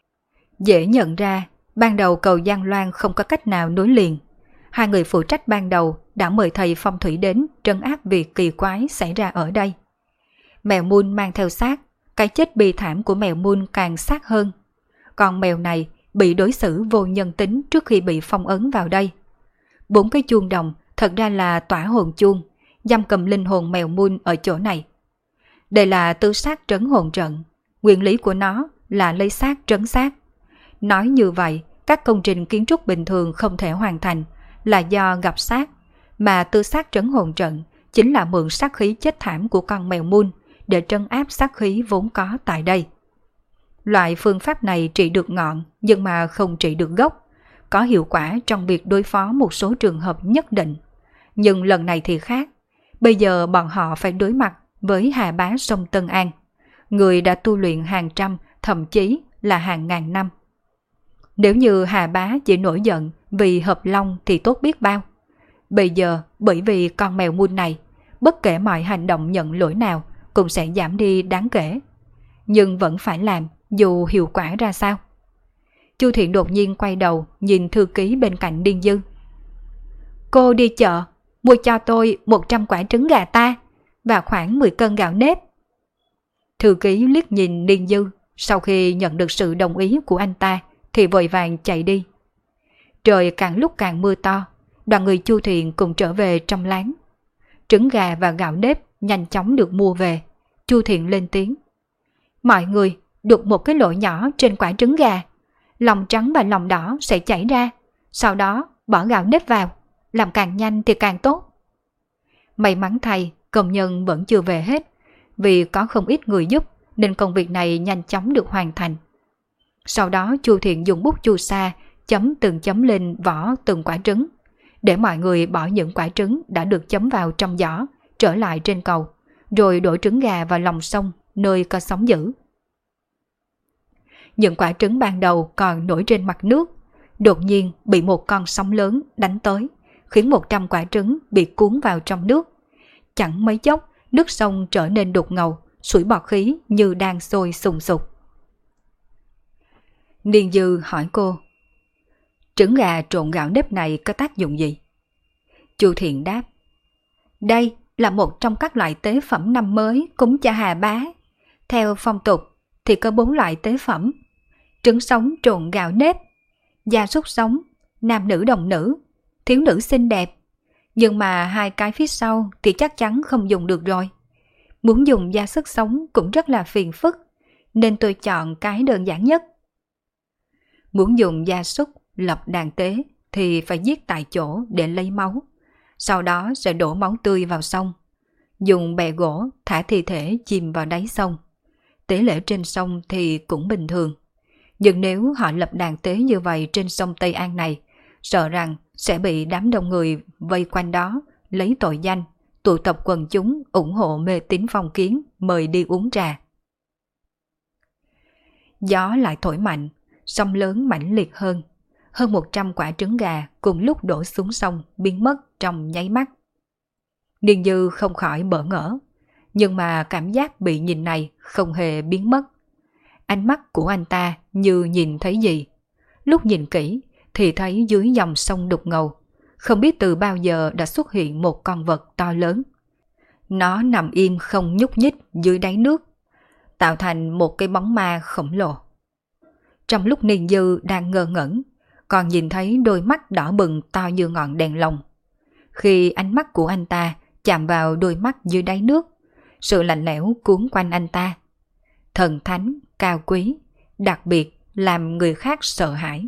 Dễ nhận ra, ban đầu cầu Giang Loan không có cách nào nối liền. 2 người phụ trách ban đầu đã mời thầy phong thủy đến trấn áp việc kỳ quái xảy ra ở đây. Mèo mun mang theo xác, cái chết bi thảm của mèo mun càng xác hơn. Còn mèo này bị đối xử vô nhân tính trước khi bị phong ấn vào đây. 4 cái chuông đồng thật ra là tỏa hồn chuông, giam cầm linh hồn mèo mun ở chỗ này. Đây là tứ sát trấn hồn trận, nguyên lý của nó là lấy xác trấn xác. Nói như vậy, các công trình kiến trúc bình thường không thể hoàn thành là do gặp sát, mà tư sát trấn hồn trận chính là mượn sát khí chết thảm của con mèo mun để trấn áp sát khí vốn có tại đây. Loại phương pháp này trị được ngọn nhưng mà không trị được gốc, có hiệu quả trong việc đối phó một số trường hợp nhất định. Nhưng lần này thì khác, bây giờ bọn họ phải đối mặt với Hà Bá sông Tân An, người đã tu luyện hàng trăm, thậm chí là hàng ngàn năm. Nếu như Hà Bá chỉ nổi giận vì hợp long thì tốt biết bao. Bây giờ bởi vì con mèo mun này, bất kể mọi hành động nhận lỗi nào cũng sẽ giảm đi đáng kể. Nhưng vẫn phải làm dù hiệu quả ra sao. Chu Thiện đột nhiên quay đầu nhìn thư ký bên cạnh Điền Dư. Cô đi chợ, mua cho tôi 100 quả trứng gà ta và khoảng 10 cân gạo nếp. Thư ký liếc nhìn Điền Dư, sau khi nhận được sự đồng ý của anh ta thì vội vàng chạy đi. Trời càng lúc càng mưa to, đoàn người Chu Thiện cùng trở về trong láng. Trứng gà và gạo nếp nhanh chóng được mua về. Chu Thiện lên tiếng. Mọi người đục một cái lỗ nhỏ trên quả trứng gà, lòng trắng và lòng đỏ sẽ chảy ra, sau đó bỏ gạo nếp vào, làm càng nhanh thì càng tốt. May mắn thay, công nhân vẫn chưa về hết, vì có không ít người giúp nên công việc này nhanh chóng được hoàn thành. Sau đó Chu Thiện dùng bút chu sa chấm từng chấm lên vỏ từng quả trứng, để mọi người bỏ những quả trứng đã được chấm vào trong giỏ trở lại trên cầu, rồi đổ trứng gà vào lòng sông nơi có sóng dữ. Những quả trứng ban đầu còn nổi trên mặt nước, đột nhiên bị một con sóng lớn đánh tới, khiến 100 quả trứng bị cuốn vào trong nước. Chẳng mấy chốc, nước sông trở nên đục ngầu, sủi bọt khí như đang sôi sùng sục. Điền Dư hỏi cô, trứng gà trộn gạo nếp này có tác dụng gì? Chu Thiện đáp, đây là một trong các loại tế phẩm năm mới cúng cho Hà Bá. Theo phong tục thì có 4 loại tế phẩm: trứng sống trộn gạo nếp, gia súc sống, nam nữ đồng nữ, thiếu nữ xinh đẹp. Nhưng mà 2 cái phía sau thì chắc chắn không dùng được rồi. Muốn dùng gia súc sống cũng rất là phiền phức, nên tôi chọn cái đơn giản nhất. Muốn dùng gia súc lập đàn tế thì phải giết tại chỗ để lấy máu, sau đó sẽ đổ máu tươi vào sông, dùng bè gỗ thả thi thể chìm vào đáy sông. Tế lễ trên sông thì cũng bình thường, nhưng nếu họ lập đàn tế như vậy trên sông Tây An này, sợ rằng sẽ bị đám đông người vây quanh đó lấy tội danh tụ tập quần chúng ủng hộ mê tín phong kiến mời đi uống trà. Gió lại thổi mạnh, sông lớn mãnh liệt hơn 100 quả trứng gà cùng lúc đổ xuống sông biến mất trong nháy mắt. Điền Dư không khỏi bỡ ngỡ, nhưng mà cảm giác bị nhìn này không hề biến mất. Ánh mắt của anh ta như nhìn thấy gì. Lúc nhìn kỹ thì thấy dưới dòng sông đục ngầu, không biết từ bao giờ đã xuất hiện một con vật to lớn. Nó nằm im không nhúc nhích dưới đáy nước, tạo thành một cái bóng ma khổng lồ. Trong lúc Điền Dư đang ngơ ngẩn, còn nhìn thấy đôi mắt đỏ bừng to như ngọn đèn lồng. Khi ánh mắt của anh ta chạm vào đôi mắt dưới đáy nước, sự lạnh lẽo cuốn quanh anh ta. Thần thánh, cao quý, đặc biệt làm người khác sợ hãi.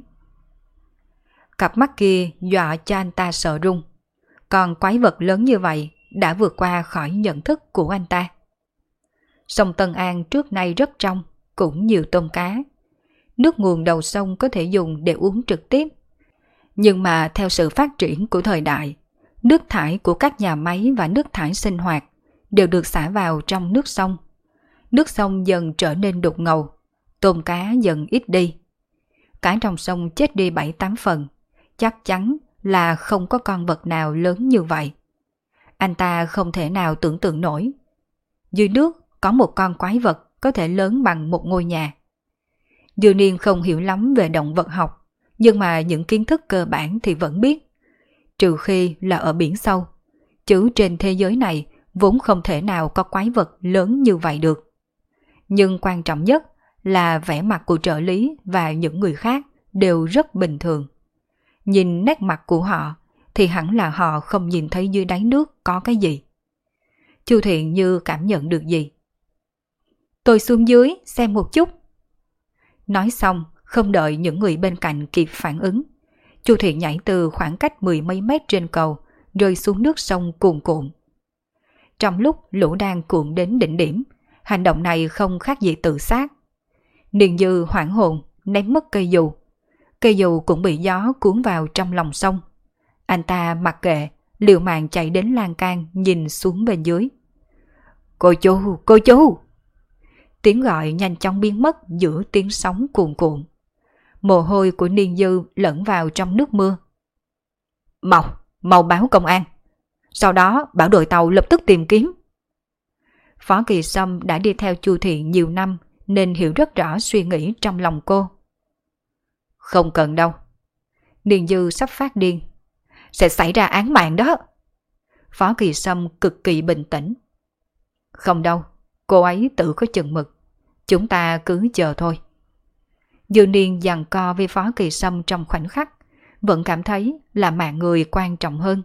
Cặp mắt kia dọa cho anh ta sợ run. Còn quái vật lớn như vậy đã vượt qua khỏi nhận thức của anh ta. Sông Tân An trước nay rất trong, cũng nhiều tôm cá. Nước nguồn đầu sông có thể dùng để uống trực tiếp. Nhưng mà theo sự phát triển của thời đại, nước thải của các nhà máy và nước thải sinh hoạt đều được xả vào trong nước sông. Nước sông dần trở nên đục ngầu, tôm cá dần ít đi. Cá trong sông chết đi 7-8 phần, chắc chắn là không có con vật nào lớn như vậy. Anh ta không thể nào tưởng tượng nổi. Dưới nước có một con quái vật có thể lớn bằng một ngôi nhà. Dư Niên không hiểu lắm về động vật học, nhưng mà những kiến thức cơ bản thì vẫn biết. Trừ khi là ở biển sâu, chứ trên thế giới này vốn không thể nào có quái vật lớn như vậy được. Nhưng quan trọng nhất là vẻ mặt của trợ lý và những người khác đều rất bình thường. Nhìn nét mặt của họ thì hẳn là họ không nhìn thấy dưới đáy nước có cái gì. Chu Thiện như cảm nhận được gì. Tôi xuống dưới xem một chút. Nói xong, không đợi những người bên cạnh kịp phản ứng, Chu Thiện nhảy từ khoảng cách 10 mấy mét trên cầu, rơi xuống nước sông cuồn cuộn. Trong lúc lũ đang cuộn đến đỉnh điểm, hành động này không khác gì tự sát. Niên Dư hoảng hồn, ném mất cây dù. Cây dù cũng bị gió cuốn vào trong lòng sông. Anh ta mặc kệ, liều mạng chạy đến lan can nhìn xuống bên dưới. Cô chú, cô chú! Tiếng gọi nhanh chóng biến mất giữa tiếng sóng cuồn cuộn. Mồ hôi của Niên Dư lẫn vào trong nước mưa. Mau báo công an. Sau đó bảo đội tàu lập tức tìm kiếm. Phó Kỳ Sâm đã đi theo Chu Thiện nhiều năm nên hiểu rất rõ suy nghĩ trong lòng cô. Không cần đâu. Niên Dư sắp phát điên. Sẽ xảy ra án mạng đó. Phó Kỳ Sâm cực kỳ bình tĩnh. Không đâu, cô ấy tự có chừng mực. Chúng ta cứ chờ thôi. Dư Niên giằng co với Phó Kỳ Sâm trong khoảnh khắc, vẫn cảm thấy là mạng người quan trọng hơn.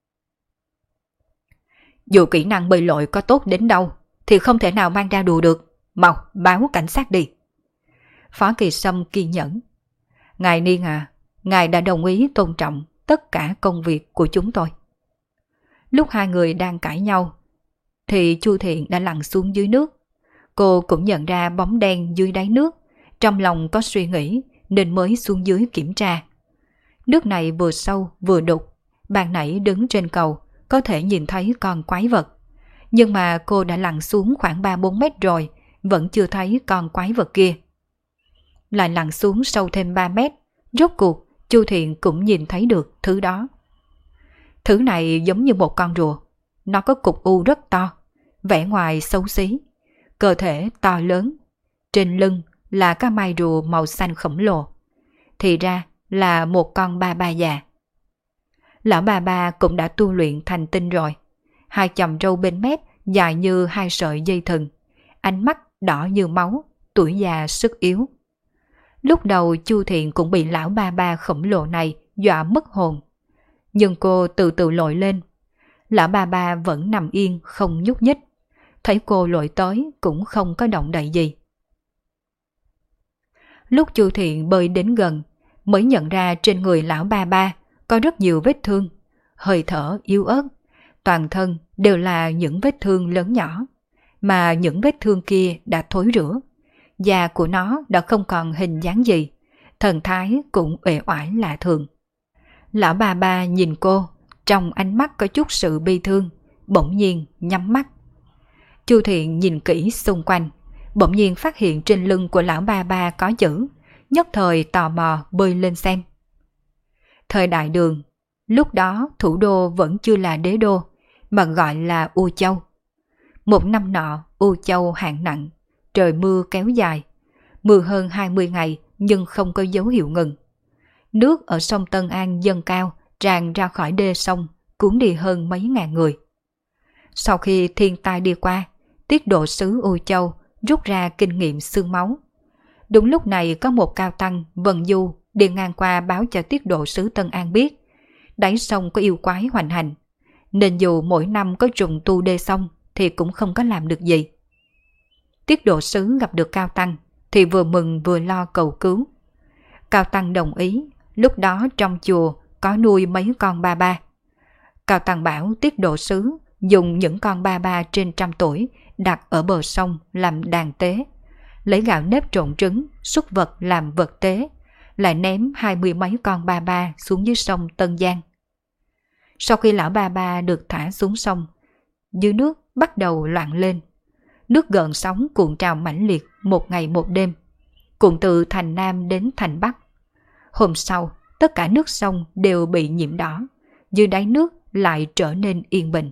Dù kỹ năng bơi lội có tốt đến đâu thì không thể nào mang ra đùa được. Mau báo cảnh sát đi. Phó Kỳ Sâm kiên nhẫn. Ngài Niên à, ngài đã đồng ý tôn trọng tất cả công việc của chúng tôi. Lúc hai người đang cãi nhau thì Chu Thiện đã lặn xuống dưới nước. Cô cũng nhận ra bóng đen dưới đáy nước, trong lòng có suy nghĩ nên mới xuống dưới kiểm tra. Nước này vừa sâu vừa đục, ban nãy đứng trên cầu có thể nhìn thấy con quái vật. Nhưng mà cô đã lặn xuống khoảng 3-4 mét rồi, vẫn chưa thấy con quái vật kia. Lại lặn xuống sâu thêm 3 mét, rốt cuộc Chu Thiện cũng nhìn thấy được thứ đó. Thứ này giống như một con rùa, nó có cục u rất to, vẻ ngoài xấu xí, cơ thể to lớn, trên lưng là cái mai rùa màu xanh khổng lồ. Thì ra là một con ba ba già. Lão ba ba cũng đã tu luyện thành tinh rồi, hai chòm râu bên mép dài như hai sợi dây thừng, ánh mắt đỏ như máu, tuổi già sức yếu. Lúc đầu Chu Thiện cũng bị lão ba ba khổng lồ này dọa mất hồn. Nhưng cô từ từ lội lên. Lão ba ba vẫn nằm yên không nhúc nhích. Thấy cô lội tới cũng không có động đậy gì. Lúc Chu Thiện bơi đến gần mới nhận ra trên người lão ba ba có rất nhiều vết thương, hơi thở yếu ớt, toàn thân đều là những vết thương lớn nhỏ, mà những vết thương kia đã thối rữa. Da của nó đã không còn hình dáng gì, thần thái cũng uể oải lạ thường. Lão ba ba nhìn cô, trong ánh mắt có chút sự bi thương, bỗng nhiên nhắm mắt. Chu Thiện nhìn kỹ xung quanh, bỗng nhiên phát hiện trên lưng của lão ba ba có chữ, nhất thời tò mò bơi lên xem. Thời Đại Đường, lúc đó thủ đô vẫn chưa là đế đô, mà gọi là U Châu. Một năm nọ, U Châu hạn nặng, trời mưa kéo dài, mưa hơn 20 ngày nhưng không có dấu hiệu ngừng. Nước ở sông Tân An dâng cao, tràn ra khỏi đê sông, cuốn đi hơn mấy ngàn người. Sau khi thiên tai đi qua, tiết độ sứ U Châu rút ra kinh nghiệm xương máu. Đúng lúc này có một cao tăng Vân Du đi ngang qua báo cho tiết độ sứ Tân An biết, đáy sông có yêu quái hoành hành, nên dù mỗi năm có trùng tu đê sông thì cũng không có làm được gì. Tiết độ sứ gặp được cao tăng thì vừa mừng vừa lo cầu cứu. Cao tăng đồng ý, lúc đó trong chùa có nuôi mấy con ba ba. Cao tăng bảo tiết độ sứ dùng những con ba ba trên 100 tuổi đặt ở bờ sông làm đàn tế, lấy gạo nếp trộn trứng, súc vật làm vật tế, lại ném 20 mấy con ba ba xuống dưới sông Tân Giang. Sau khi lão ba ba được thả xuống sông, dưới nước bắt đầu loạn lên. Nước gợn sóng cuộn trào mãnh liệt một ngày một đêm, cuộn từ thành Nam đến thành Bắc. Hôm sau, tất cả nước sông đều bị nhiễm đỏ, dưới đáy nước lại trở nên yên bình.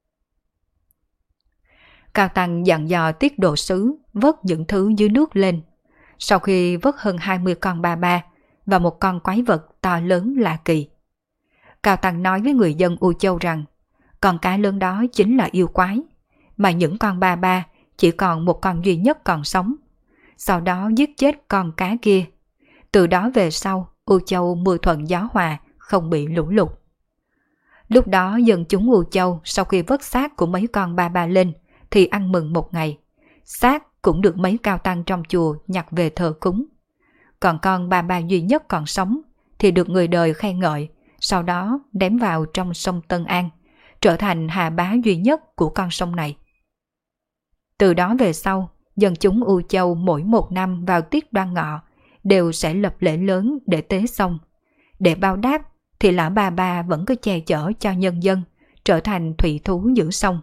Cao tăng dặn dò tiết độ sứ vớt những thứ dưới nước lên. Sau khi vớt hơn 20 con ba ba và một con quái vật to lớn lạ kỳ, Cao tăng nói với người dân U Châu rằng con cá lớn đó chính là yêu quái, mà những con ba ba chỉ còn một con duy nhất còn sống. Sau đó giết chết con cá kia. Từ đó về sau, U Châu mưa thuận gió hòa, không bị lũ lụt. Lúc đó dân chúng U Châu sau khi vớt xác của mấy con ba ba lên thì ăn mừng một ngày. Xác cũng được mấy cao tăng trong chùa nhặt về thờ cúng. Còn con ba ba duy nhất còn sống thì được người đời khen ngợi, sau đó ném vào trong sông Tân An, trở thành hà bá duy nhất của con sông này. Từ đó về sau, dân chúng U Châu mỗi một năm vào tiết Đoan Ngọ đều sẽ lập lễ lớn để tế sông. Để báo đáp thì lão Ba Ba vẫn cứ che chở cho nhân dân, trở thành thủy thú giữ sông.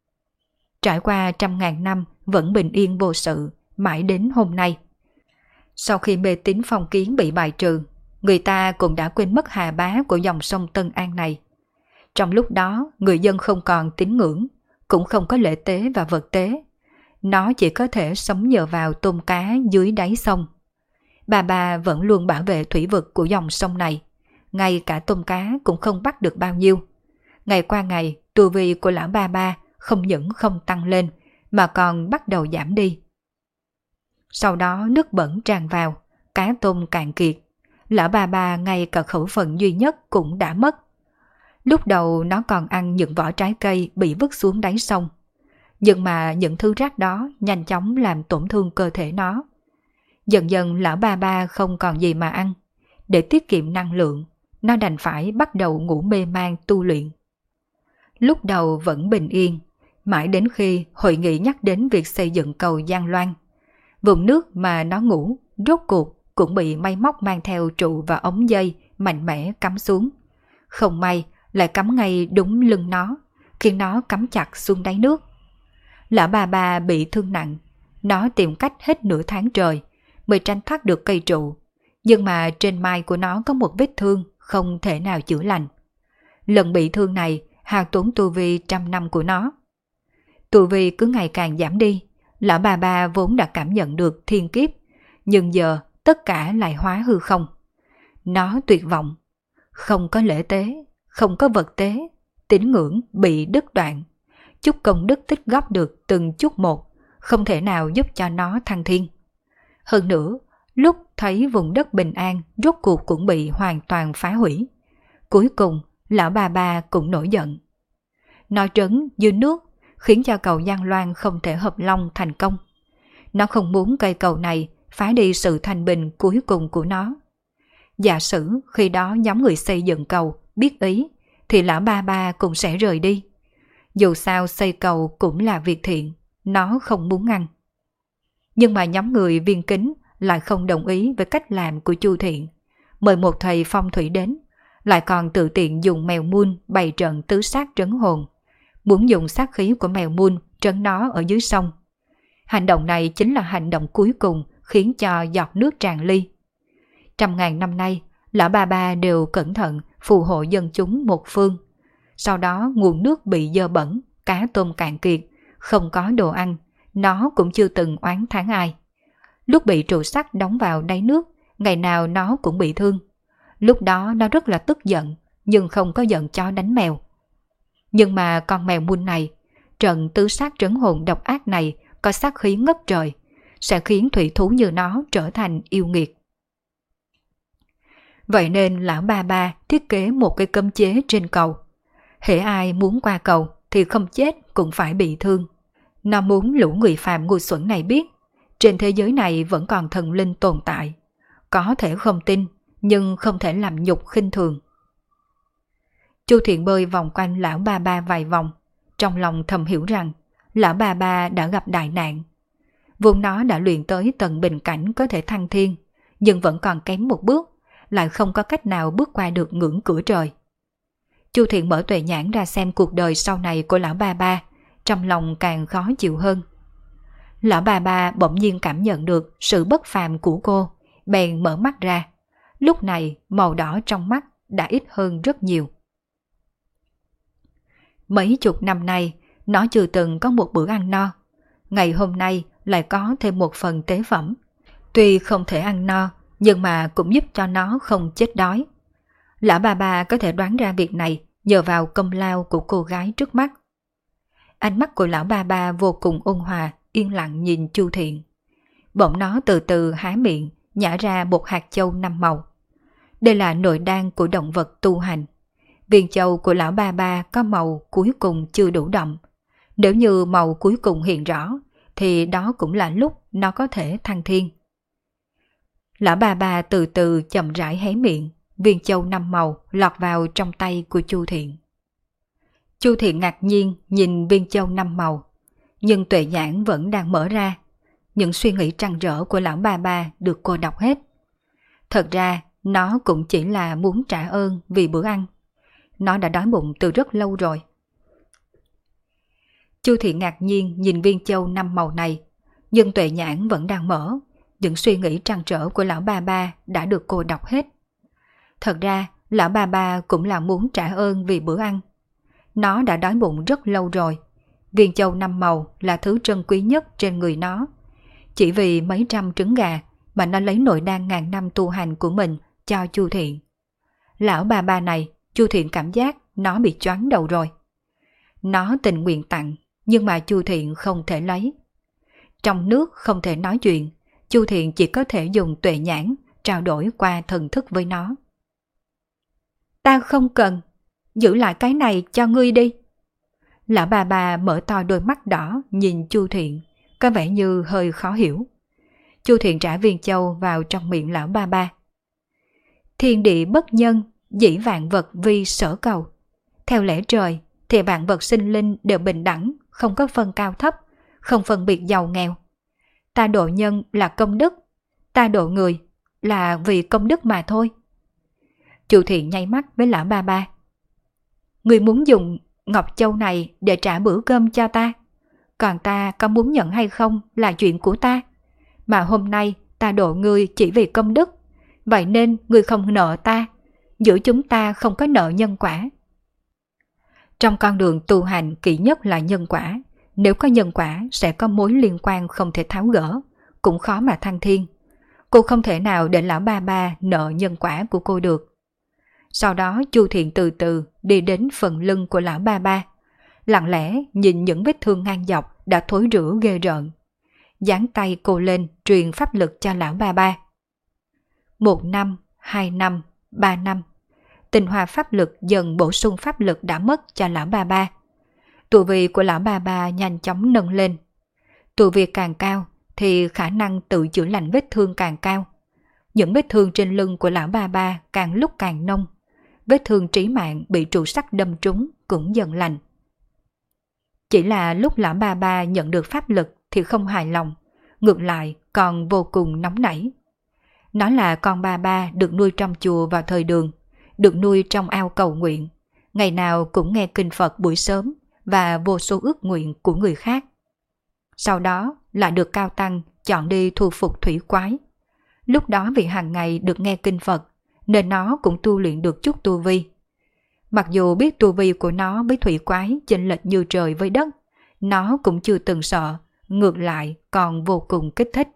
Trải qua 100.000 năm vẫn bình yên vô sự, mãi đến hôm nay. Sau khi mê tín phong kiến bị bài trừ, người ta cũng đã quên mất hà bá của dòng sông Tân An này. Trong lúc đó, người dân không còn tín ngưỡng, cũng không có lễ tế và vật tế. Nó chỉ có thể sống nhờ vào tôm cá dưới đáy sông. Bà Ba vẫn luôn bảo vệ thủy vực của dòng sông này. Ngay cả tôm cá cũng không bắt được bao nhiêu. Ngày qua ngày, tu vi của lão Ba Ba không những không tăng lên, mà còn bắt đầu giảm đi. Sau đó nước bẩn tràn vào, cá tôm cạn kiệt. Lão Ba Ba ngay cả khẩu phần duy nhất cũng đã mất. Lúc đầu nó còn ăn những vỏ trái cây bị vứt xuống đáy sông. Nhưng mà những thứ rác đó nhanh chóng làm tổn thương cơ thể nó. Dần dần lão Ba Ba không còn gì mà ăn. Để tiết kiệm năng lượng, nó đành phải bắt đầu ngủ mê man tu luyện. Lúc đầu vẫn bình yên, mãi đến khi hội nghị nhắc đến việc xây dựng cầu Giang Loan. Vùng nước mà nó ngủ rốt cuộc cũng bị máy móc mang theo trụ và ống dây mạnh mẽ cắm xuống. Không may lại cắm ngay đúng lưng nó, khiến nó cắm chặt xuống đáy nước. Lão Ba Ba bị thương nặng, nó tìm cách hết nửa tháng trời mới tranh thoát được cây trụ, nhưng mà trên mai của nó có một vết thương không thể nào chữa lành. Lần bị thương này hao tốn tu vi 100 năm của nó. Tu vi cứ ngày càng giảm đi, lão Ba Ba vốn đã cảm nhận được thiên kiếp, nhưng giờ tất cả lại hóa hư không. Nó tuyệt vọng, không có lễ tế, không có vật tế, tín ngưỡng bị đứt đoạn. Chút công đức tích góp được từng chút một, không thể nào giúp cho nó thăng thiên. Hơn nữa, lúc thấy vùng đất bình an rốt cuộc cũng bị hoàn toàn phá hủy. Cuối cùng, lão Ba Ba cũng nổi giận. Nó trấn dưới nước, khiến cho cầu Giang Loan không thể hợp long thành công. Nó không muốn cây cầu này phá đi sự thanh bình cuối cùng của nó. Giả sử khi đó nhóm người xây dựng cầu biết ý, thì lão Ba Ba cũng sẽ rời đi. Dù sao xây cầu cũng là việc thiện, nó không muốn ngăn. Nhưng mà nhóm người Viên Kính lại không đồng ý với cách làm của Chu Thiện. Mời một thầy phong thủy đến, lại còn tự tiện dùng mèo mun bày trận tứ sát trấn hồn, muốn dùng sát khí của mèo mun trấn nó ở dưới sông. Hành động này chính là hành động cuối cùng khiến cho giọt nước tràn ly. 100.000 năm nay, lão Ba Ba đều cẩn thận phù hộ dân chúng một phương. Sau đó nguồn nước bị dơ bẩn, cá tôm cạn kiệt, không có đồ ăn, nó cũng chưa từng oán thán ai. Lúc bị trụ sắt đóng vào đáy nước, ngày nào nó cũng bị thương. Lúc đó nó rất là tức giận, nhưng không có giận cho đánh mèo. Nhưng mà con mèo mun này, trận tứ sát trấn hồn độc ác này có sát khí ngất trời, sẽ khiến thủy thú như nó trở thành yêu nghiệt. Vậy nên lão Ba Ba thiết kế một cái cấm chế trên cầu. Hễ ai muốn qua cầu thì không chết cũng phải bị thương. Nó muốn lũ người phàm ngu xuẩn này biết, trên thế giới này vẫn còn thần linh tồn tại. Có thể không tin, nhưng không thể làm nhục khinh thường. Chu Thiện bơi vòng quanh lão Ba Ba vài vòng, trong lòng thầm hiểu rằng lão Ba Ba đã gặp đại nạn. Vốn nó đã luyện tới tầng bình cảnh có thể thăng thiên, nhưng vẫn còn kém một bước, lại không có cách nào bước qua được ngưỡng cửa trời. Chu Thiện mở tuệ nhãn ra xem cuộc đời sau này của lão Ba Ba, trong lòng càng khó chịu hơn. Lão Ba Ba bỗng nhiên cảm nhận được sự bất phàm của cô, bèn mở mắt ra. Lúc này màu đỏ trong mắt đã ít hơn rất nhiều. Mấy chục năm nay, nó chưa từng có một bữa ăn no. Ngày hôm nay lại có thêm một phần tế phẩm. Tuy không thể ăn no, nhưng mà cũng giúp cho nó không chết đói. Lão Ba Ba có thể đoán ra việc này nhờ vào công lao của cô gái trước mắt. Ánh mắt của lão Ba Ba vô cùng ôn hòa, yên lặng nhìn Chu Thiện. Bỗng nó từ từ há miệng, nhả ra một hạt châu 5 màu. Đây là nội đan của động vật tu hành. Viên châu của lão Ba Ba có màu cuối cùng chưa đủ đậm. Nếu như màu cuối cùng hiện rõ, thì đó cũng là lúc nó có thể thăng thiên. Lão Ba Ba từ từ chậm rãi hé miệng, viên châu 5 màu lọt vào trong tay của Chu Thiện. Chu Thiện ngạc nhiên nhìn viên châu 5 màu, nhưng tuệ nhãn vẫn đang mở ra. những suy nghĩ trăn trở của lão ba ba được cô đọc hết. Thật ra, nó cũng chỉ là muốn trả ơn vì bữa ăn. Nó đã đói bụng từ rất lâu rồi. Chu Thị ngạc nhiên nhìn viên châu 5 màu này, nhưng tuệ nhãn vẫn đang mở. Những suy nghĩ trăn trở của lão ba ba đã được cô đọc hết. Thật ra, lão ba ba cũng là muốn trả ơn vì bữa ăn. Nó đã đói bụng rất lâu rồi. Viên châu 5 màu là thứ trân quý nhất trên người nó. Chỉ vì mấy trăm trứng gà mà nó lấy nội đan ngàn năm tu hành của mình cho Chu Thiện. Lão ba ba này, Chu Thiện cảm giác nó bị choáng đầu rồi. Nó tình nguyện tặng, nhưng mà Chu Thiện không thể lấy. Trong nước không thể nói chuyện, Chu Thiện chỉ có thể dùng tuệ nhãn trao đổi qua thần thức với nó. Ta không cần, giữ lại cái này cho ngươi đi. Lão bà bà mở to đôi mắt đỏ nhìn Chu Thiện, có vẻ như hơi khó hiểu. Chu Thiện trả viên châu vào trong miệng lão ba ba. Thiên địa bất nhân, dĩ vạn vật vi sở cầu. Theo lẽ trời thì vạn vật sinh linh đều bình đẳng, không có phân cao thấp, không phân biệt giàu nghèo. Ta độ nhân là công đức, ta độ người là vì công đức mà thôi. Chu Thiện nháy mắt với lão ba ba. Người muốn dùng ngọc châu này để trả bữa cơm cho ta, còn ta có muốn nhận hay không là chuyện của ta. Mà hôm nay ta độ ngươi chỉ vì công đức, vậy nên ngươi không nợ ta, giữa chúng ta không có nợ nhân quả. Trong con đường tu hành kỹ nhất là nhân quả. Nếu có nhân quả sẽ có mối liên quan không thể tháo gỡ, cũng khó mà thăng thiên. Cô không thể nào để lão ba ba nợ nhân quả của cô được. Sau đó Chu Thiện từ từ đi đến phần lưng của lão ba ba, lặng lẽ nhìn những vết thương ngang dọc đã thối rữa ghê rợn. Giáng tay cô lên truyền pháp lực cho lão ba ba. 1 năm, 2 năm, 3 năm. Tinh hoa pháp lực dần bổ sung pháp lực đã mất cho lão ba ba. Tu vi của lão ba ba nhanh chóng nâng lên. Tu vi càng cao thì khả năng tự chữa lành vết thương càng cao. Những vết thương trên lưng của lão ba ba càng lúc càng nông. Vết thương trí mạng bị trụ sắt đâm trúng cũng dần lành. Chỉ là lúc lão ba ba nhận được pháp lực thì không hài lòng, ngược lại còn vô cùng nóng nảy. Nó là con ba ba được nuôi trong chùa vào thời Đường, được nuôi trong ao cầu nguyện, ngày nào cũng nghe kinh Phật buổi sớm và vô số ước nguyện của người khác. Sau đó lại được Cao Tăng chọn đi thu phục thủy quái. Lúc đó vì hàng ngày được nghe kinh Phật nên nó cũng tu luyện được chút tu vi. Mặc dù biết tu vi của nó với thủy quái chênh lệch như trời với đất, nó cũng chưa từng sợ, ngược lại còn vô cùng kích thích.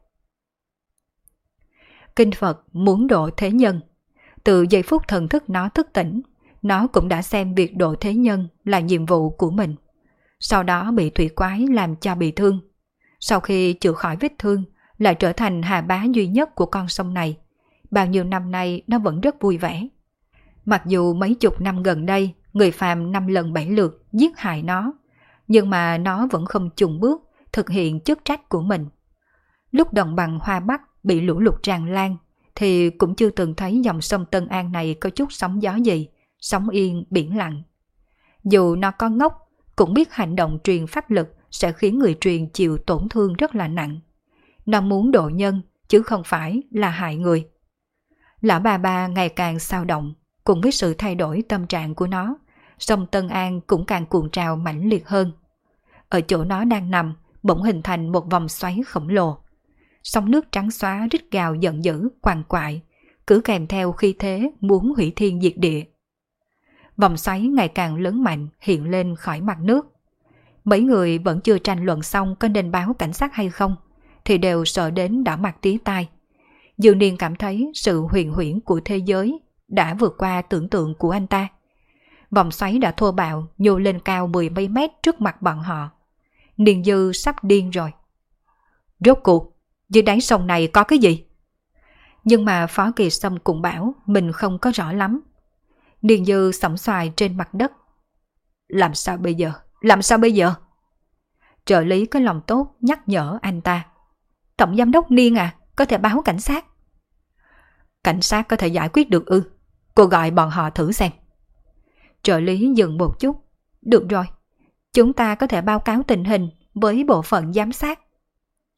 Kinh Phật muốn độ thế nhân. Từ giây phút thần thức nó thức tỉnh, nó cũng đã xem việc độ thế nhân là nhiệm vụ của mình. Sau đó bị thủy quái làm cho bị thương. Sau khi chữa khỏi vết thương, lại trở thành hà bá duy nhất của con sông này. Bao nhiêu năm nay nó vẫn rất vui vẻ. Mặc dù mấy chục năm gần đây, người phàm 5 lần 7 lượt giết hại nó, nhưng mà nó vẫn không chùn bước thực hiện chức trách của mình. Lúc đồng bằng Hoa Bắc bị lũ lụt tràn lan, thì cũng chưa từng thấy dòng sông Tân An này có chút sóng gió gì, sóng yên biển lặng. Dù nó có ngốc, cũng biết hành động truyền pháp lực sẽ khiến người truyền chịu tổn thương rất là nặng. Nó muốn độ nhân, chứ không phải là hại người. Lão ba ba ngày càng xao động, cùng với sự thay đổi tâm trạng của nó, sông Tân An cũng càng cuộn trào mãnh liệt hơn. Ở chỗ nó đang nằm, bỗng hình thành một vòng xoáy khổng lồ. Sóng nước trắng xóa rít gào giận dữ, quằn quại, cứ kèm theo khí thế muốn hủy thiên diệt địa. Vòng xoáy ngày càng lớn mạnh hiện lên khỏi mặt nước. Mấy người vẫn chưa tranh luận xong có nên báo cảnh sát hay không, thì đều sợ đến đỏ mặt tía tai. Dương Niên cảm thấy sự huyền huyễn của thế giới đã vượt qua tưởng tượng của anh ta. Vòng xoáy đã thô bạo nhô lên cao 10 mấy mét trước mặt bọn họ. Niên Dư sắp điên rồi. Rốt cuộc, dưới đáy sông này có cái gì? Nhưng mà Phó Kỳ Sâm cũng bảo mình không có rõ lắm. Niên Dư sóng xoài trên mặt đất. Làm sao bây giờ? Làm sao bây giờ? Trợ lý có lòng tốt nhắc nhở anh ta. Tổng giám đốc Niên à, có thể báo cảnh sát. Cảnh sát có thể giải quyết được ư? Cô gọi bọn họ thử xem. Trợ lý dừng một chút. Được rồi, chúng ta có thể báo cáo tình hình với bộ phận giám sát.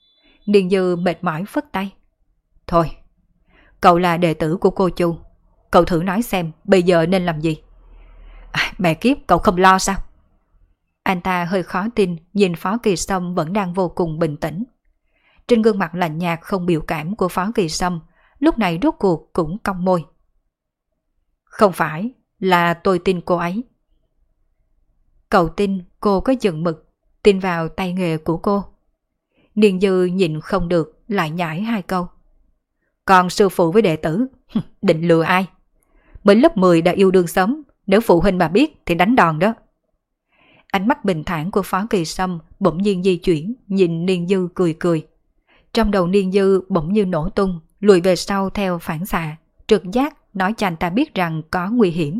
Niên Dư mệt mỏi phất tay. Thôi, cậu là đệ tử của cô Chu. Cậu thử nói xem bây giờ nên làm gì. Mẹ kiếp, cậu không lo sao? Anh ta hơi khó tin nhìn Phó Kỳ Sâm vẫn đang vô cùng bình tĩnh. Trên gương mặt lạnh nhạt không biểu cảm của Phó Kỳ Sâm lúc này rốt cuộc cũng cong môi. Không phải là tôi tin cô ấy. Cậu tin cô có chừng mực, tin vào tay nghề của cô. Niên Dư nhịn không được lại nhảy 2 câu. Còn sư phụ với đệ tử, định lừa ai? Mới lớp 10 đã yêu đương sớm, nếu phụ huynh mà biết thì đánh đòn đó. Ánh mắt bình thản của Phó Kỳ Sâm bỗng nhiên di chuyển, nhìn Niên Dư cười cười. Trong đầu Niên Dư bỗng như nổ tung, lùi về sau theo phản xạ, trực giác nói cho anh ta biết rằng có nguy hiểm.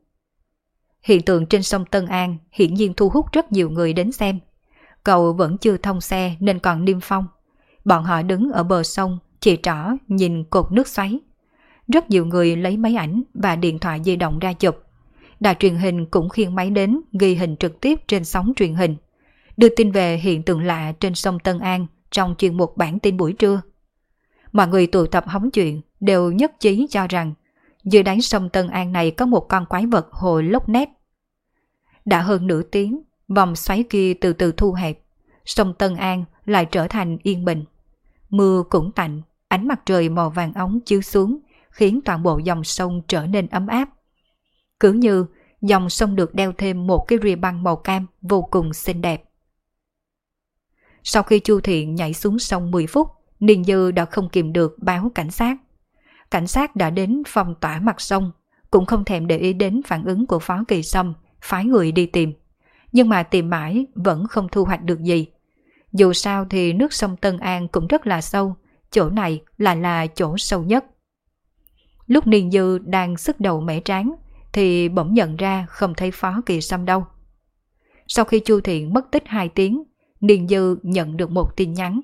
Hiện tượng trên sông Tân An hiển nhiên thu hút rất nhiều người đến xem. Cầu vẫn chưa thông xe nên còn niêm phong. Bọn họ đứng ở bờ sông, chỉ trỏ nhìn cột nước xoáy. Rất nhiều người lấy máy ảnh và điện thoại di động ra chụp. Đài truyền hình cũng khiêng máy đến ghi hình trực tiếp trên sóng truyền hình, đưa tin về hiện tượng lạ trên sông Tân An trong chuyên mục bản tin buổi trưa. Mọi người tụ tập hóng chuyện đều nhất trí cho rằng dưới đáy sông Tân An này có một con quái vật hồ Loch Ness. Đã hơn nửa tiếng, vòng xoáy kia từ từ thu hẹp, sông Tân An lại trở thành yên bình. Mưa cũng tạnh, ánh mặt trời màu vàng óng chiếu xuống khiến toàn bộ dòng sông trở nên ấm áp. Cứ như dòng sông được đeo thêm một cái rìa băng màu cam vô cùng xinh đẹp. Sau khi Chu Thiện nhảy xuống sông 10 phút, Niên Dư đã không kìm được báo cảnh sát. Cảnh sát đã đến phong tỏa mặt sông, cũng không thèm để ý đến phản ứng của Phó Kỳ Sâm, phái người đi tìm. Nhưng mà tìm mãi vẫn không thu hoạch được gì. Dù sao thì nước sông Tân An cũng rất là sâu, chỗ này lại là chỗ sâu nhất. Lúc Niên Dư đang sức đầu mẻ trán thì bỗng nhận ra không thấy Phó Kỳ Sâm đâu. Sau khi Chu Thiện mất tích 2 tiếng, Niên Dư nhận được một tin nhắn.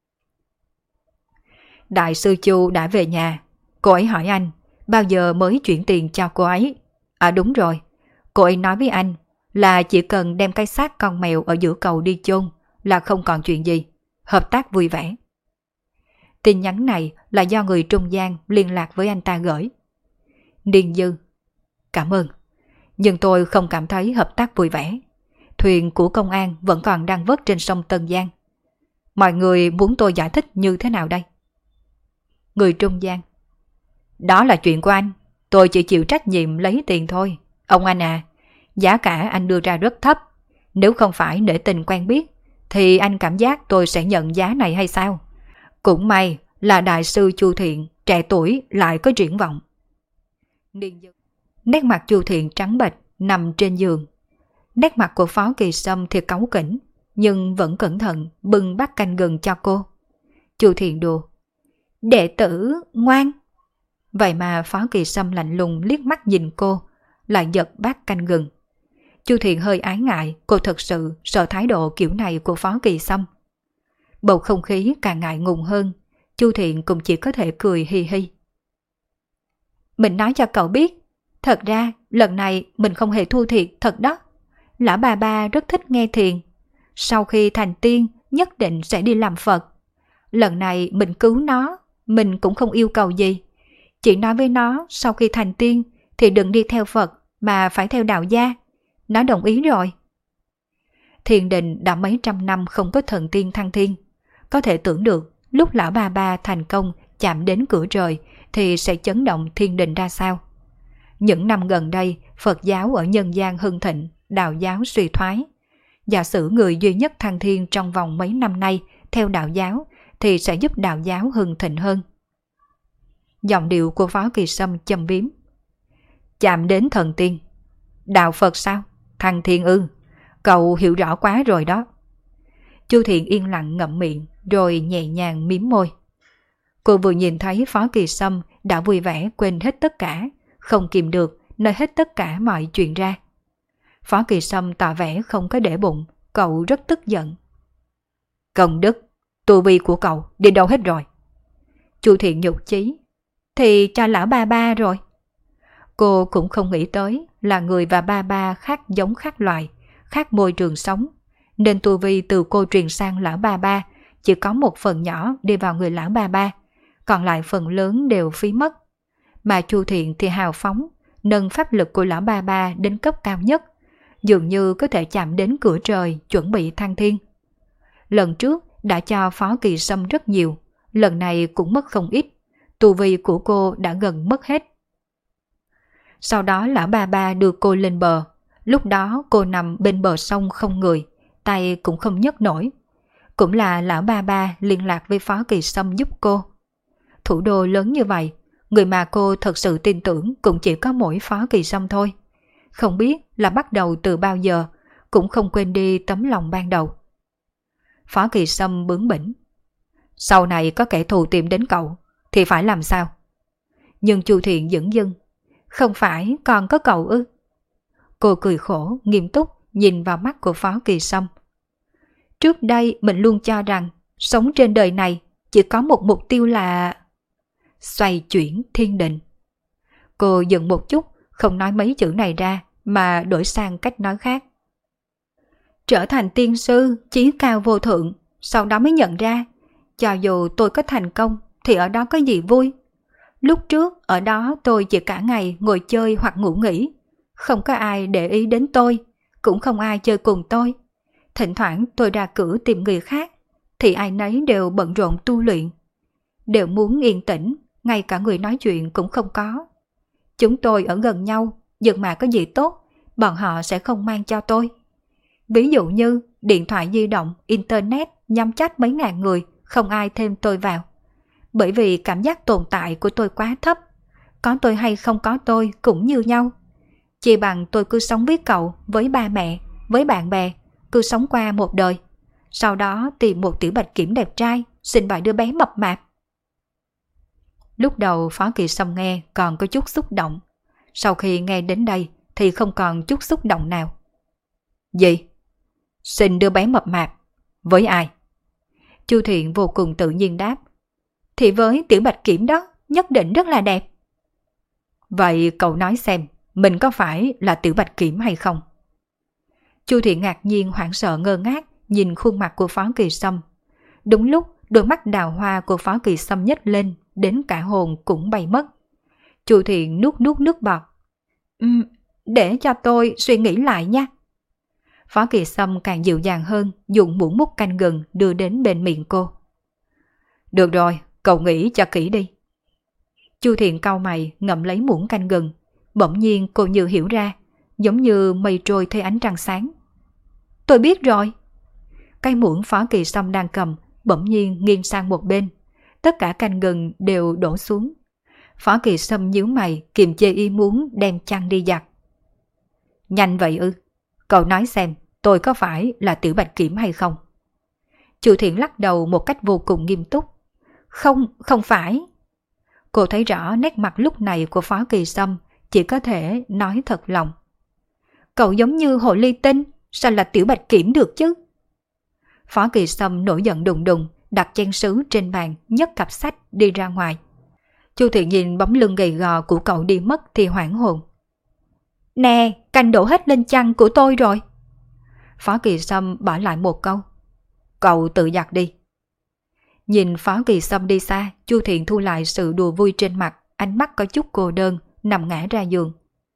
Đại sư Chu đã về nhà. Cô ấy hỏi anh bao giờ mới chuyển tiền cho cô ấy. À đúng rồi, cô ấy nói với anh là chỉ cần đem cái xác con mèo ở giữa cầu đi chôn là không còn chuyện gì. Hợp tác vui vẻ. Tin nhắn này là do người trung gian liên lạc với anh ta gửi. Niên Dư: cảm ơn, nhưng tôi không cảm thấy hợp tác vui vẻ. Thuyền của công an vẫn còn đang vớt trên sông Tân Giang. Mọi người muốn tôi giải thích như thế nào đây? Người trung gian: đó là chuyện của anh, tôi chỉ chịu trách nhiệm lấy tiền thôi. Ông anh à, giá cả anh đưa ra rất thấp. Nếu không phải để tình quen biết thì anh cảm giác tôi sẽ nhận giá này hay sao? Cũng may là đại sư Chu Thiện trẻ tuổi lại có triển vọng. Nét mặt Chu Thiện trắng bệch nằm trên giường. Nét mặt của Phó Kỳ Sâm thì cáu kỉnh, nhưng vẫn cẩn thận bưng bát canh gừng cho cô. Chu Thiện đùa: đệ tử ngoan. Vậy mà Phó Kỳ Sâm lạnh lùng liếc mắt nhìn cô, lại giật bát canh gừng. Chu Thiện hơi ái ngại, cô thật sự sợ thái độ kiểu này của Phó Kỳ Sâm. Bầu không khí càng ngại ngùng hơn, Chu Thiện cũng chỉ có thể cười hi hi. Mình nói cho cậu biết, thật ra lần này mình không hề thua thiệt thật đó. Lão bà ba rất thích nghe thiền. Sau khi thành tiên nhất định sẽ đi làm Phật. Lần này mình cứu nó, mình cũng không yêu cầu gì. Chỉ nói với nó sau khi thành tiên thì đừng đi theo Phật mà phải theo đạo gia. Nó đồng ý rồi. Thiền định đã mấy trăm năm không có thần tiên thăng thiên. Có thể tưởng được lúc lão bà ba thành công chạm đến cửa trời thì sẽ chấn động thiên đình ra sao. Những năm gần đây, Phật giáo ở nhân gian hưng thịnh, đạo giáo suy thoái. Giả sử người duy nhất thăng thiên trong vòng mấy năm nay theo đạo giáo thì sẽ giúp đạo giáo hưng thịnh hơn. Giọng điệu của Phó Kỳ Sâm châm biếm: chạm đến thần tiên? Đạo Phật sao? Thăng thiên ư? Cậu hiểu rõ quá rồi đó. Chu Thiện yên lặng ngậm miệng rồi nhẹ nhàng mím môi. Cô vừa nhìn thấy Phó Kỳ Sâm đã vui vẻ quên hết tất cả, không kìm được nói hết tất cả mọi chuyện ra. Phó Kỳ Sâm tỏ vẻ không có để bụng, cậu rất tức giận. Công đức, tu vi của cậu đi đâu hết rồi? Chu Thiện nhục chí: thì cho lão ba ba rồi. Cô cũng không nghĩ tới là người và ba ba khác giống khác loài, khác môi trường sống, nên tu vi từ cô truyền sang lão ba ba chỉ có một phần nhỏ đi vào người lão ba ba, còn lại phần lớn đều phí mất. Mà Chu Thiện thì hào phóng, nâng pháp lực của lão ba ba đến cấp cao nhất, dường như có thể chạm đến cửa trời chuẩn bị thăng thiên. Lần trước đã cho Phó Kỳ Sâm rất nhiều, lần này cũng mất không ít, tu vi của cô đã gần mất hết. Sau đó lão ba ba đưa cô lên bờ, lúc đó cô nằm bên bờ sông không người, tay cũng không nhấc nổi. Cũng là lão ba ba liên lạc với Phó Kỳ Sâm giúp cô. Thủ đô lớn như vậy, người mà cô thật sự tin tưởng cũng chỉ có mỗi Phó Kỳ Sâm thôi. Không biết là bắt đầu từ bao giờ, cũng không quên đi tấm lòng ban đầu. Phó Kỳ Sâm bướng bỉnh. Sau này có kẻ thù tìm đến cậu, thì phải làm sao? Nhưng Chu Thiện dửng dưng. Không phải còn có cậu ư? Cô cười khổ, nghiêm túc, nhìn vào mắt của Phó Kỳ Sâm. Trước đây mình luôn cho rằng, sống trên đời này chỉ có một mục tiêu là xoay chuyển thiên định. Cô dừng một chút, không nói mấy chữ này ra, mà đổi sang cách nói khác. Trở thành tiên sư, chí cao vô thượng, sau đó mới nhận ra, cho dù tôi có thành công, thì ở đó có gì vui. Lúc trước, ở đó tôi chỉ cả ngày ngồi chơi hoặc ngủ nghỉ. Không có ai để ý đến tôi, cũng không ai chơi cùng tôi. Thỉnh thoảng tôi ra cửa tìm người khác, thì ai nấy đều bận rộn tu luyện. Đều muốn yên tĩnh, ngay cả người nói chuyện cũng không có. Chúng tôi ở gần nhau, nhưng mà có gì tốt, bọn họ sẽ không mang cho tôi. Ví dụ như điện thoại di động, internet, nhắm chat mấy ngàn người, không ai thêm tôi vào. Bởi vì cảm giác tồn tại của tôi quá thấp, có tôi hay không có tôi cũng như nhau. Chỉ bằng tôi cứ sống với cậu, với ba mẹ, với bạn bè, cứ sống qua một đời. Sau đó tìm một tiểu bạch kiểm đẹp trai, sinh vài đứa bé mập mạp. Lúc đầu Phó Kỳ Sâm nghe còn có chút xúc động. Sau khi nghe đến đây thì không còn chút xúc động nào. Gì? Sinh đứa bé mập mạp? Với ai? Chu Thiện vô cùng tự nhiên đáp. Thì với tiểu bạch kiểm đó, nhất định rất là đẹp. Vậy cậu nói xem, mình có phải là tiểu bạch kiểm hay không? Chu Thiện ngạc nhiên hoảng sợ ngơ ngác nhìn khuôn mặt của Phó Kỳ Sâm. Đúng lúc đôi mắt đào hoa của Phó Kỳ Sâm nhếch lên, đến cả hồn cũng bay mất. Chu Thiện nuốt nuốt nước bọt. Để cho tôi suy nghĩ lại nha. Phó Kỳ Sâm càng dịu dàng hơn, dùng muỗng múc canh gừng đưa đến bên miệng cô. Được rồi, cậu nghĩ cho kỹ đi. Chu Thiện cau mày ngậm lấy muỗng canh gừng. Bỗng nhiên cô như hiểu ra, giống như mây trôi theo ánh trăng sáng. Tôi biết rồi. Cái muỗng Phó Kỳ Sâm đang cầm bỗng nhiên nghiêng sang một bên. Tất cả canh gừng đều đổ xuống. Phó Kỳ Sâm nhíu mày kiềm chế ý muốn đem chăn đi giặt. Nhanh vậy ư? Cậu nói xem tôi có phải là tiểu bạch kiểm hay không? Chu Thiện lắc đầu một cách vô cùng nghiêm túc. Không phải. Cô thấy rõ nét mặt lúc này của Phó Kỳ Sâm, chỉ có thể nói thật lòng. Cậu giống như hồ ly tinh, sao là tiểu bạch kiểm được chứ? Phó Kỳ Sâm nổi giận đùng đùng, đặt chén sứ trên bàn, nhấc cặp sách đi ra ngoài. Chu Thiện nhìn bóng lưng gầy gò của cậu đi mất thì hoảng hồn. Nè, canh đổ hết lên chăn của tôi rồi. Phó Kỳ Sâm bỏ lại một câu. Cậu tự giặt đi. Nhìn Phó Kỳ Sâm đi xa, Chu Thiện thu lại sự đùa vui trên mặt, ánh mắt có chút cô đơn, nằm ngã ra giường.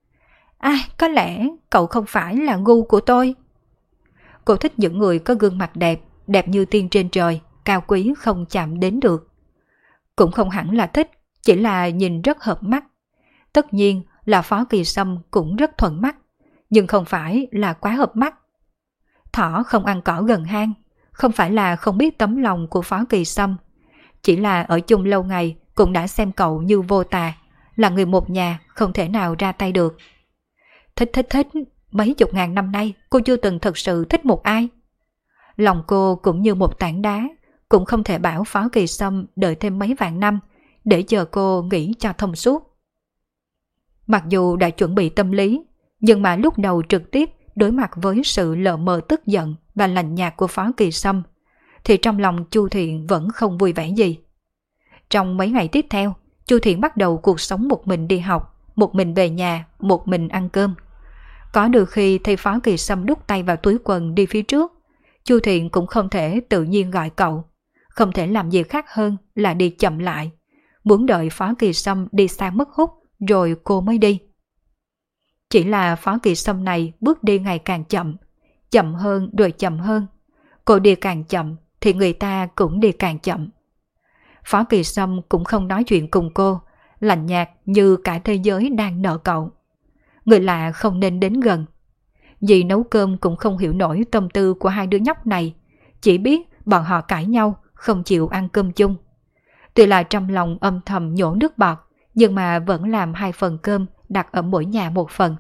Có lẽ cậu không phải là gu của tôi. Cô thích những người có gương mặt đẹp, đẹp như tiên trên trời, cao quý không chạm đến được. Cũng không hẳn là thích, chỉ là nhìn rất hợp mắt. Tất nhiên là Phó Kỳ Sâm cũng rất thuận mắt, nhưng không phải là quá hợp mắt. Thỏ không ăn cỏ gần hang, không phải là không biết tấm lòng của Phó Kỳ Sâm, chỉ là ở chung lâu ngày cũng đã xem cậu như vô tà, là người một nhà không thể nào ra tay được. Thích, mấy chục ngàn năm nay cô chưa từng thật sự thích một ai. Lòng cô cũng như một tảng đá, cũng không thể bảo Phó Kỳ Sâm đợi thêm mấy vạn năm để chờ cô nghĩ cho thông suốt. Mặc dù đã chuẩn bị tâm lý, nhưng mà lúc đầu trực tiếp đối mặt với sự lờ mờ tức giận và lạnh nhạt của Phó Kỳ Sâm, thì trong lòng Chu Thiện vẫn không vui vẻ gì. Trong mấy ngày tiếp theo, Chu Thiện bắt đầu cuộc sống một mình đi học, một mình về nhà, một mình ăn cơm. Có đôi khi thấy Phó Kỳ Sâm đút tay vào túi quần đi phía trước, Chu Thiện cũng không thể tự nhiên gọi cậu. không thể làm gì khác hơn là đi chậm lại, muốn đợi Phó Kỳ Sâm đi xa mất hút rồi cô mới đi. Chỉ là Phó Kỳ Sâm này bước đi ngày càng chậm, chậm hơn rồi chậm hơn. Cô đi càng chậm thì người ta cũng đi càng chậm. Phó Kỳ Sâm cũng không nói chuyện cùng cô, lạnh nhạt như cả thế giới đang nợ cậu. Người lạ không nên đến gần. Dì nấu cơm cũng không hiểu nổi tâm tư của hai đứa nhóc này, chỉ biết bọn họ cãi nhau, không chịu ăn cơm chung. Tuy là trong lòng âm thầm nhổ nước bọt, nhưng mà vẫn làm 2 phần cơm đặt ở mỗi nhà 1 phần.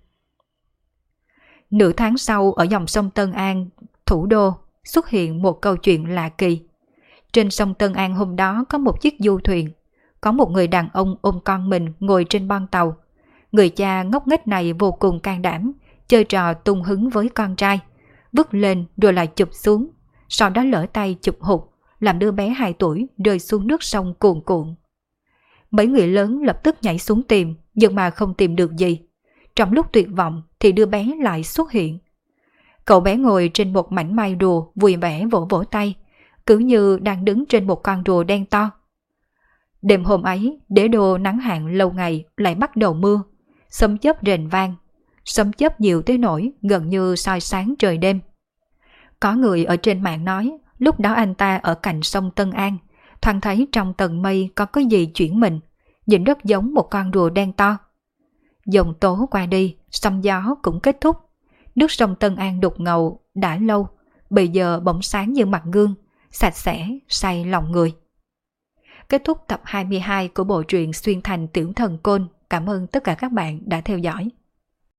Nửa tháng sau ở dòng sông Tân An, thủ đô, xuất hiện một câu chuyện lạ kỳ. Trên sông Tân An hôm đó có một chiếc du thuyền, có một người đàn ông ôm con mình ngồi trên bon tàu. Người cha ngốc nghếch này vô cùng can đảm, chơi trò tung hứng với con trai, vứt lên rồi lại chụp xuống, sau đó lỡ tay chụp hụt, làm đứa bé 2 tuổi rơi xuống nước sông cuồn cuộn. Mấy người lớn lập tức nhảy xuống tìm, nhưng mà không tìm được gì. Trong lúc tuyệt vọng thì đứa bé lại xuất hiện. Cậu bé ngồi trên một mảnh mai rùa vui vẻ vỗ vỗ tay, cứ như đang đứng trên một con rùa đen to. Đêm hôm ấy, đế đô nắng hạn lâu ngày lại bắt đầu mưa, sấm chớp rền vang, sấm chớp nhiều tới nỗi gần như soi sáng trời đêm. Có người ở trên mạng nói, lúc đó anh ta ở cạnh sông Tân An, thoáng thấy trong tầng mây có cái gì chuyển mình, nhìn rất giống một con rùa đen to. Dòng tố qua đi, sóng gió cũng kết thúc. Nước sông Tân An đục ngầu đã lâu, bây giờ bỗng sáng như mặt gương, sạch sẽ, say lòng người. Kết thúc tập 22 của bộ truyện Xuyên Thành Tiểu Thần Côn. Cảm ơn tất cả các bạn đã theo dõi.